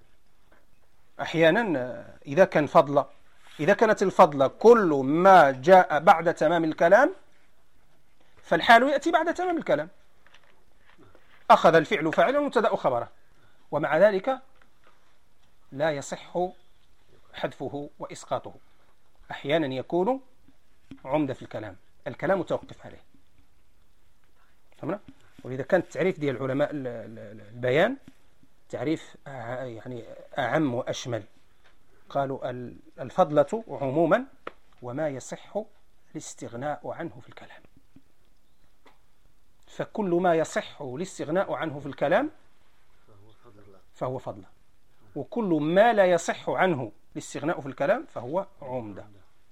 أحيانا إذا كان فضلة إذا كانت الفضلة كل ما جاء بعد تمام الكلام فالحال يأتي بعد تمام الكلام. أخذ الفعل فاعلا ومبتدأ خبره، ومع ذلك لا يصح حذفه وإسقاطه. أحيانا يكون عمدة في الكلام، الكلام متوقف عليه. فهمنا؟ وإذا كان التعريف ديال علماء البيان تعريف يعني أعم وأشمل، قالوا الفضلة عموما وما يصح الاستغناء عنه في الكلام. فكل ما يصح الاستغناء عنه في الكلام فهو فضلة، وكل ما لا يصح عنه الاستغناء في الكلام فهو عمدة.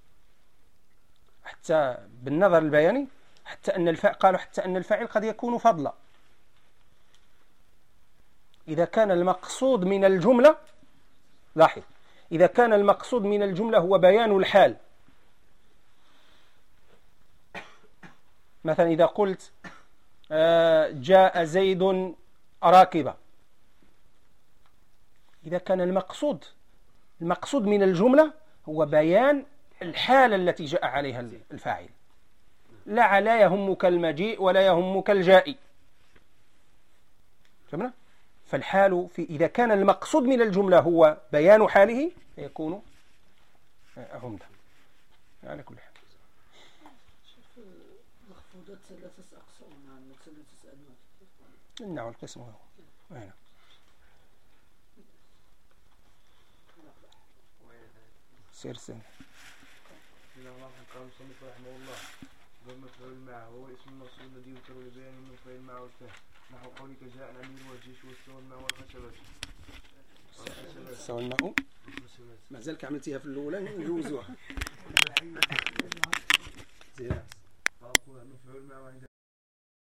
حتى بالنظر البياني حتى أن الفاعل قالوا حتى أن الفاعل قد يكون فضلا إذا كان المقصود من الجملة، لاحظ، إذا كان المقصود من الجملة هو بيان الحال. مثلا إذا قلت جاء زيد راكبا، إذا كان المقصود المقصود من الجملة هو بيان الحالة التي جاء عليها الفاعل، لا لا يهمك المجيء ولا يهمك الجائي. فهمنا؟ فالحال في إذا كان المقصود من الجملة هو بيان حاله فيكون عمدة على كل حال. المخفوضات ثلاثة أقسام عن ثلاثة أنواع. نعم القسم هو هنا. سير سن. إذا الله قال المصنف رحمه الله والمفعول معه هو اسم الموصول الذي يذكر ببيان المفعول معه والفهم نحو قولك جاء الأمير والجيش والسوى الماء والخشبة. سوى الماء ما زالك عملتيها في الأولى نجوزوها.